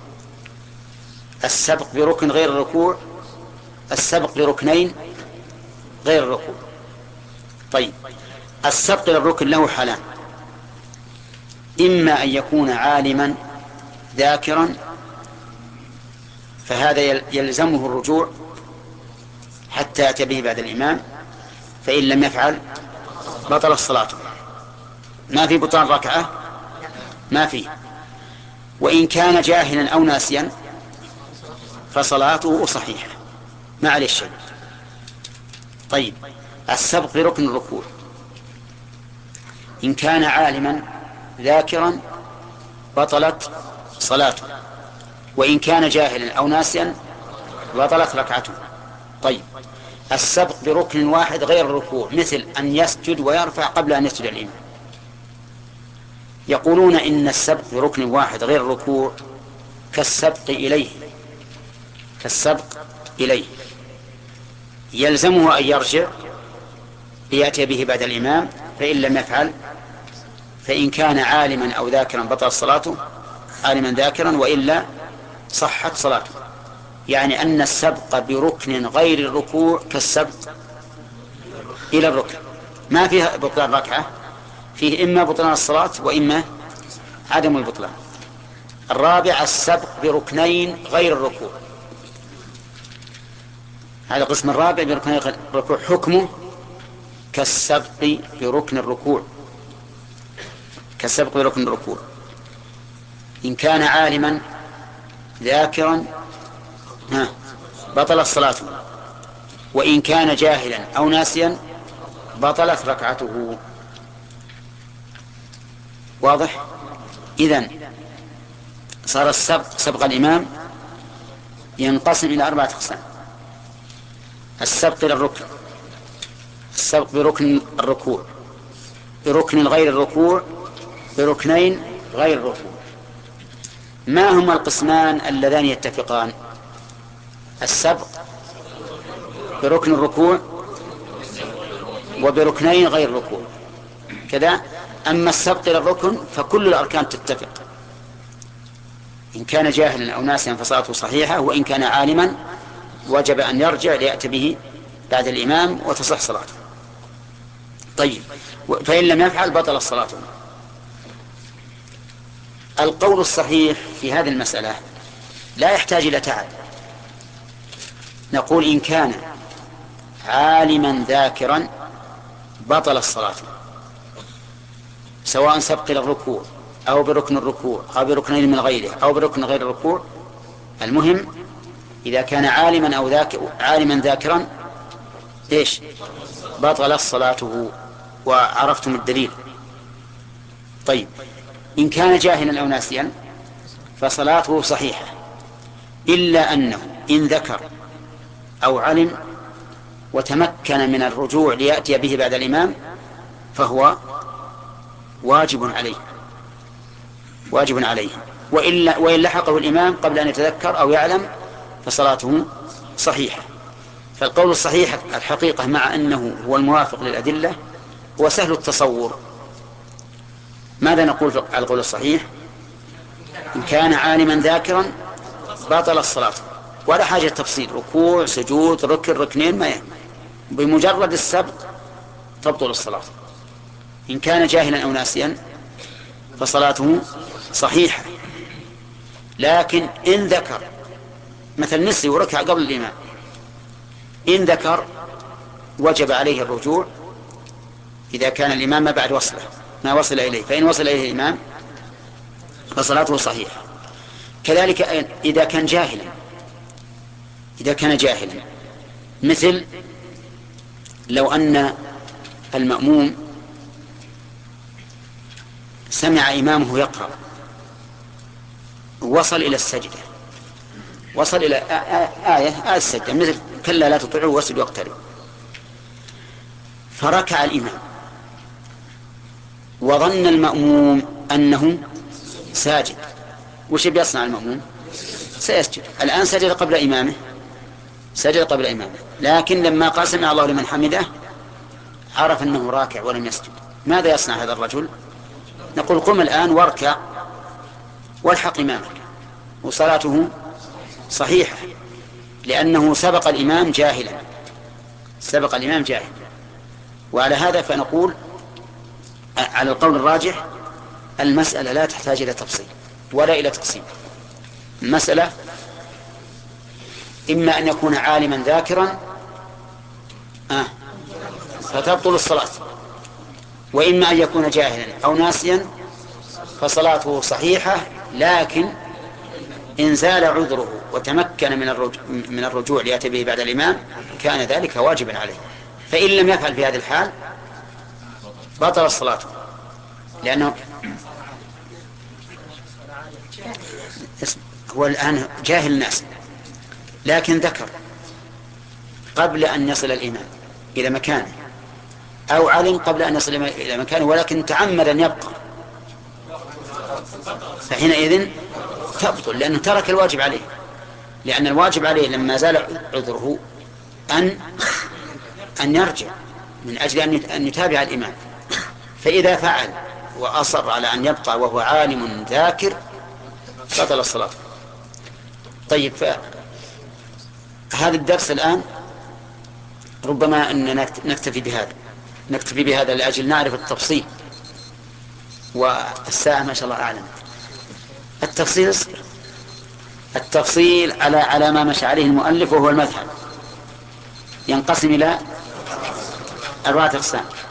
Speaker 1: السبق بركن غير الركوع، السبق بركنين غير الركوع. طيب السبق إلى الركن له حالان: إما أن يكون عالما ذاكرا فهذا يلزمه الرجوع حتى يأتي به بعد الإمام، فإن لم يفعل بطل الصلاة. ما في بطلان ركعة، ما في. وإن كان جاهلا أو ناسيا فصلاته صحيحة ما عليه شيء. طيب السبق بركن الركوع: إن كان عالما ذاكرا بطلت صلاته، وإن كان جاهلا أو ناسيا بطلت ركعته. طيب السبق بركن واحد غير الركوع، مثل أن يسجد ويرفع قبل أن يسجد الإمام. يقولون إن السبق بركن واحد غير الركوع كالسبق إليه، كالسبق إليه يلزمه أن يرجع ليأتي به بعد الإمام، فإن لم يفعل فإن كان عالما أو ذاكرا بطل صلاته، عالما ذاكرا وإلا صحت صلاته. يعني أن السبق بركن غير الركوع كالسبق إلى الركن، ما فيها بطلان ركعة، فيه إما بطلان الصلاة وإما عدم البطلان. الرابع السبق بركنين غير الركوع، هذا القسم الرابع بركنين غير الركوع حكمه كالسبق بركن الركوع، كالسبق بركن الركوع. إن كان عالما ذاكرا ها بطل الصلاة، وإن كان جاهلا أو ناسيا بطلت ركعته. واضح؟ إذن صار السبق سبق الإمام ينقسم إلى أربعة أقسام: السبق إلى الركن، السبق بركن الركوع، بركن غير الركوع، بركنين غير الركوع. ما هما القسمان اللذان يتفقان؟ السبق بركن الركوع وبركنين غير الركوع كذا. أما السبق إلى الركن فكل الأركان تتفق، إن كان جاهلا أو ناسيا فصلاته صحيحة، وإن كان عالما وجب أن يرجع ليأتي به بعد الإمام وتصح صلاته. طيب فإن لم يفعل بطل الصلاة. القول الصحيح في هذه المسألة لا يحتاج إلى تعب، نقول إن كان عالما ذاكرا بطل الصلاة، سواء سبق إلى الركوع أو بركن الركوع أو بركنين من غيره أو بركن غير الركوع. المهم إذا كان عالما أو ذاكر عالما ذاكرا إيش بطل صلاته، وعرفتم الدليل. طيب إن كان جاهلا أو ناسيا فصلاته صحيحة، إلا أنه إن ذكر أو علم وتمكن من الرجوع ليأتي به بعد الإمام فهو واجب عليه، واجب عليه. وإلا وإن لحقه الإمام قبل أن يتذكر أو يعلم فصلاته صحيحة. فالقول الصحيح الحقيقة مع أنه هو الموافق للأدلة هو سهل التصور. ماذا نقول في القول الصحيح؟ إن كان عالما ذاكرا بطل الصلاة، ولا حاجة تفصيل ركوع سجود ركن ركنين، ما يهم، بمجرد السبق تبطل الصلاة. إن كان جاهلا أو ناسيا فصلاته صحيحة، لكن إن ذكر مثل نسي وركع قبل الإمام، إن ذكر وجب عليه الرجوع إذا كان الإمام ما بعد وصله ما وصل إليه، فإن وصل إليه الإمام فصلاته صحيحة. كذلك إذا كان جاهلا، إذا كان جاهلا مثل لو أن المأموم سمع إمامه يقرأ وصل إلى السجدة وصل إلى آية آية السجدة مثل كلا لا تطيعوه واسجدوا واقتربوا، فركع الإمام وظن المأموم أنه ساجد، وش بيصنع المأموم؟ سيسجد. الآن سجد قبل إمامه، سجد قبل إمامه، لكن لما قال سمع الله لمن حمده عرف أنه راكع ولم يسجد. ماذا يصنع هذا الرجل؟ نقول قم الآن واركع والحق إمامك، وصلاته صحيحة لأنه سبق الإمام جاهلا، سبق الإمام جاهلا. وعلى هذا فنقول على القول الراجح المسألة لا تحتاج إلى تفصيل ولا إلى تقسيم. المسألة إما أن يكون عالما ذاكرا آه فتبطل الصلاة، وإما أن يكون جاهلا أو ناسيا فصلاته صحيحة، لكن إن زال عذره وتمكن من الرجوع, من الرجوع ليأتي به بعد الإمام كان ذلك واجبا عليه. فإن لم يفعل في هذه الحال بطل الصلاة، لأنه هو الآن جاهل الناس لكن ذكر قبل أن يصل الإمام إلى مكانه، أو علم قبل أن يصل إلى مكانه ولكن تعمد أن يبقى، فحينئذ تبطل لأنه ترك الواجب عليه، لأن الواجب عليه لما زال عذره أن أن يرجع من أجل أن يتابع الإمام. فإذا فعل وأصر على أن يبقى وهو عالم ذاكر بطل الصلاة. طيب، فهذا الدرس الآن ربما أن نكتفي بهذا نكتفي بهذا لأجل نعرف التفصيل، والساعة ما شاء الله أعلم. التفصيل التفصيل على على ما مشى عليه المؤلف وهو المذهب، ينقسم إلى أربعة أقسام.